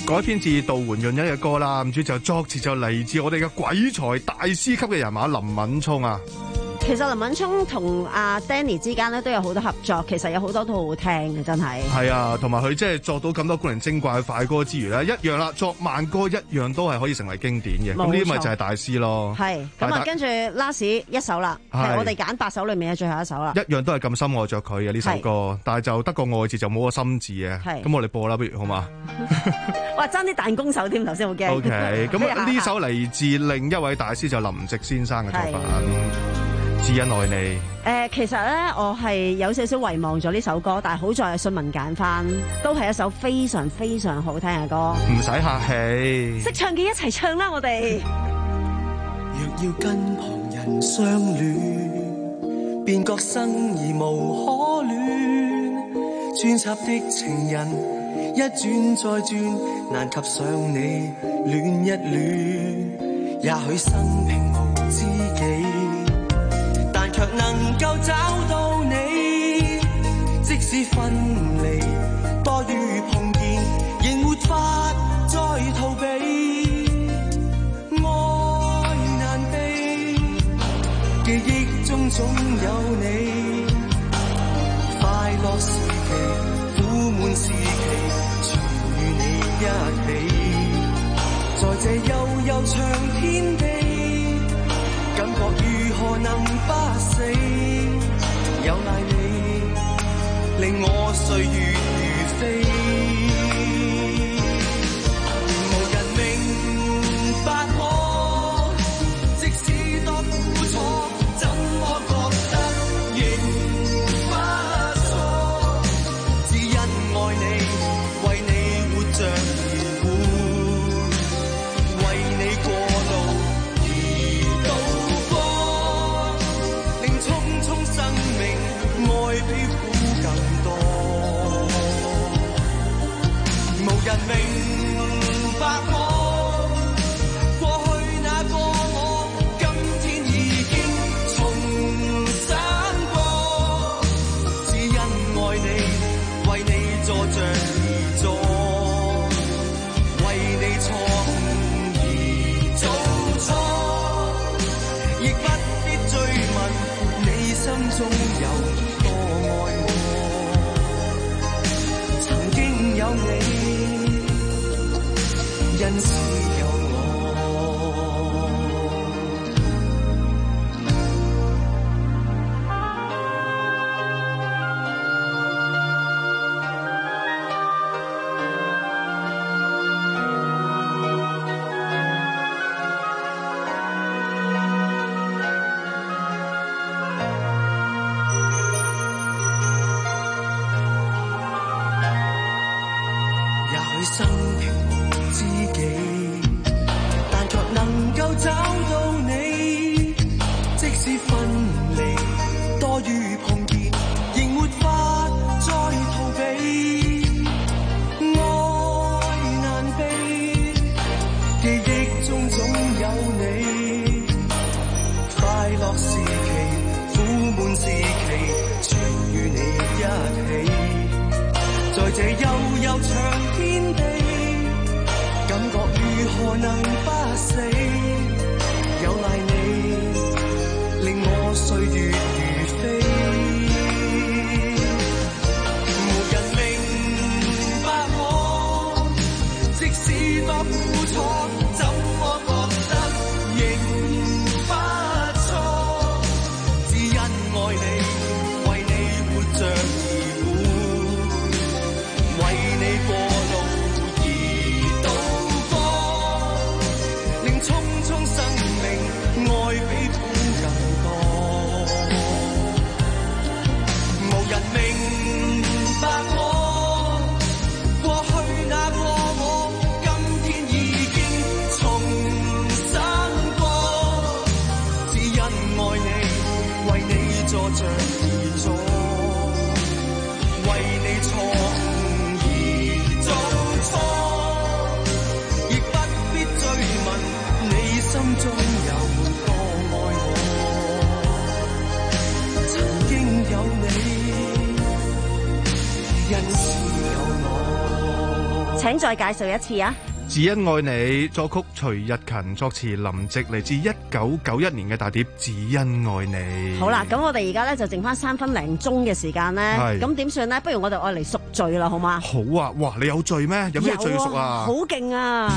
改編自杜媛潤一嘅歌啦，咁主就作詞就嚟自我哋嘅鬼才大師級嘅人馬林敏聰啊。 其實林敏聰同阿 Danny 之間咧都有好多合作，其實有好多都好好聽嘅，真係。係啊，同埋佢即係作到咁多古靈精怪嘅快歌之餘咧，一樣啦，作慢歌一樣都係可以成為經典嘅。咁呢啲咪就係大師咯。係。咁啊，跟住 last 一首啦，係我哋揀八首裏面嘅最後一首啦。一樣都係咁深愛着佢嘅呢首歌，但係就得個愛字就冇個心字嘅。係。咁我哋播啦，不如好嘛？哇！爭啲彈弓手添，頭先好驚。O K， 咁呢首嚟自另一位大師就林夕先生嘅作品。只因愛你。誒、呃，其實咧，我係有少少遺忘咗呢首歌，但係好在係信文揀翻，都係一首非常非常好聽嘅歌。唔使客氣，識唱嘅一齊唱啦，我哋。 若要跟旁人相戀，便覺生而無可戀。專插的情人一轉再轉，難及上你戀一戀。也許生平無知己，卻能夠找到你，即使分離多於碰見，仍沒法再逃避。愛難避，記憶中總有你。快樂時期，苦悶時期，全與你一起。在這悠悠長天地，感覺如何能不死？有賴你，令我歲月如飛。無人明白我，即使多苦楚，怎麼覺得仍不錯？只因愛你，為你活着而活，為你過路。人明白我，過去那個我，今天已經重生過。只因愛你，為你坐着而坐，為你錯誤而做錯，亦不必追問你心中有多愛我。曾經有你，因此有我。也許生平無知己，但卻能夠找到你。即使分離多於碰見，仍沒法再逃避。愛難避，記憶中總有你。快樂時期，苦悶時期，全與你一起。在這悠悠長天地，感覺如何能不死？有賴你，令我歲月如飛。無人明白我，即使多苦楚，怎麼覺得仍不錯？只因愛你，為你活着而活。為你過路而渡過，令匆匆生命愛比苦更多。無人明白我，過去那個我，今天已經重生過。只因愛你，為你坐着而坐，為你錯做錯，亦不必追問你心中有多愛我。曾經有你， 請再介紹一次啊！ 只因愛你，作曲徐日勤，作詞林夕，嚟自一九九一年嘅大碟《只因愛你》。 好啦，咁我哋而家咧就剩翻三分零鐘嘅時間咧，咁點算咧？不如我哋愛嚟贖罪啦，好嗎？ 好啊！哇，你有罪咩？有咩罪贖啊？ 好勁啊！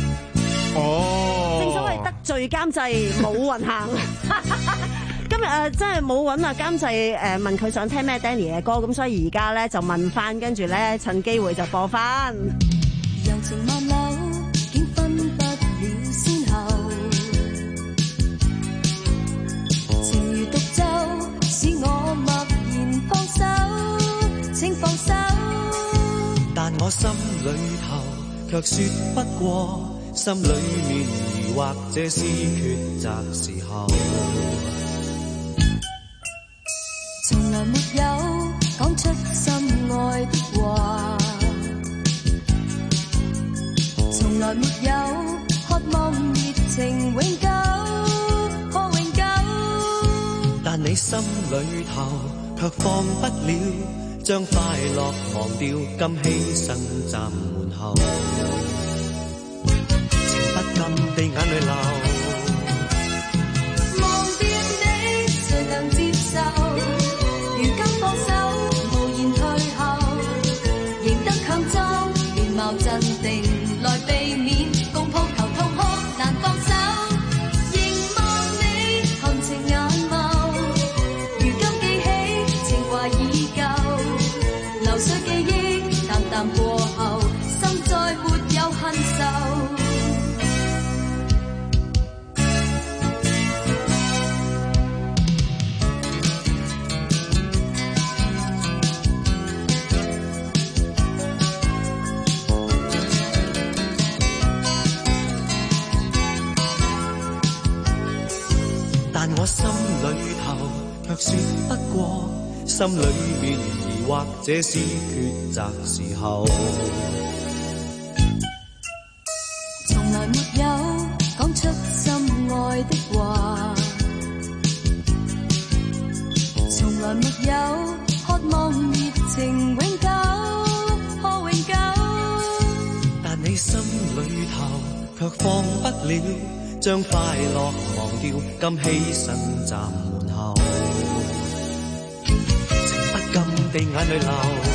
哦， 正所謂得罪監製冇運行。今日誒、呃、真係冇揾啊監製誒、呃、問佢想聽咩 Danny 嘅歌，咁所以而家咧就問翻，跟住咧趁機會就播翻。 柔情萬縷，竟分不了先後，情如獨奏，使我默然放手，請放手。 但我心裏頭卻說不過，心裏面疑惑，這是抉擇時候。 從來沒有講出心愛的話，從來沒有渴望熱情永久，可永久。 但你心裏頭卻放不了，將快樂忘掉，甘犧牲站門後，情不禁地眼淚流。 忘掉你，誰能接受？如今放手，無言退後，仍得強裝面貌鎮定，來避免共抱頭痛哭難放手。凝望你含情眼眸，如今記起情懷已舊，流水記憶淡淡過後，心再沒有恨愁。 我心裏頭卻說不過，心裏面疑惑，這是抉擇時候。 從來沒有講出心愛的話，從來沒有渴望熱情永久，可永久。 但你心裏頭卻放不了，將快樂忘掉，甘犧牲站門後，情不禁地眼淚流。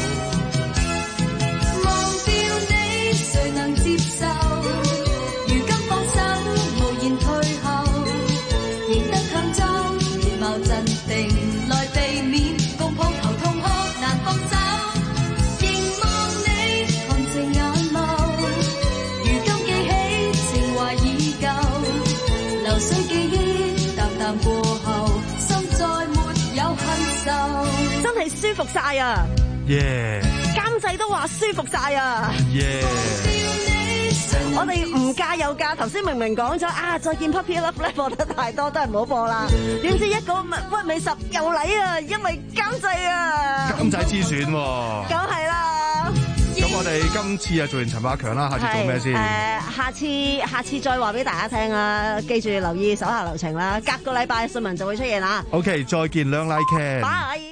忘掉你，誰能接受？如今放手，無言退後，仍得強裝面貌鎮定，來避免共抱頭痛哭難放手。凝望你含情眼眸，如今記起情懷已舊，流水記憶淡淡過後，心再沒有恨愁。 真係舒服晒啊！ 耶！ 監製都話舒服晒啊！ 耶！ 我哋唔嫁又嫁，頭先明明講咗啊，再見 Puppy Love 咧播得太多都係唔好播啦。點知一個屈尾十又嚟啊，因為監製啊！ 監製之選喎， 梗係啦。 咁我哋今次啊做完陳百強啦，下次做咩先？誒、 呃，下次下次再話俾大家聽啊！記住留意手下留情啦，隔個禮拜信文就會出現啦。 OK， 再見兩 like can。Bye。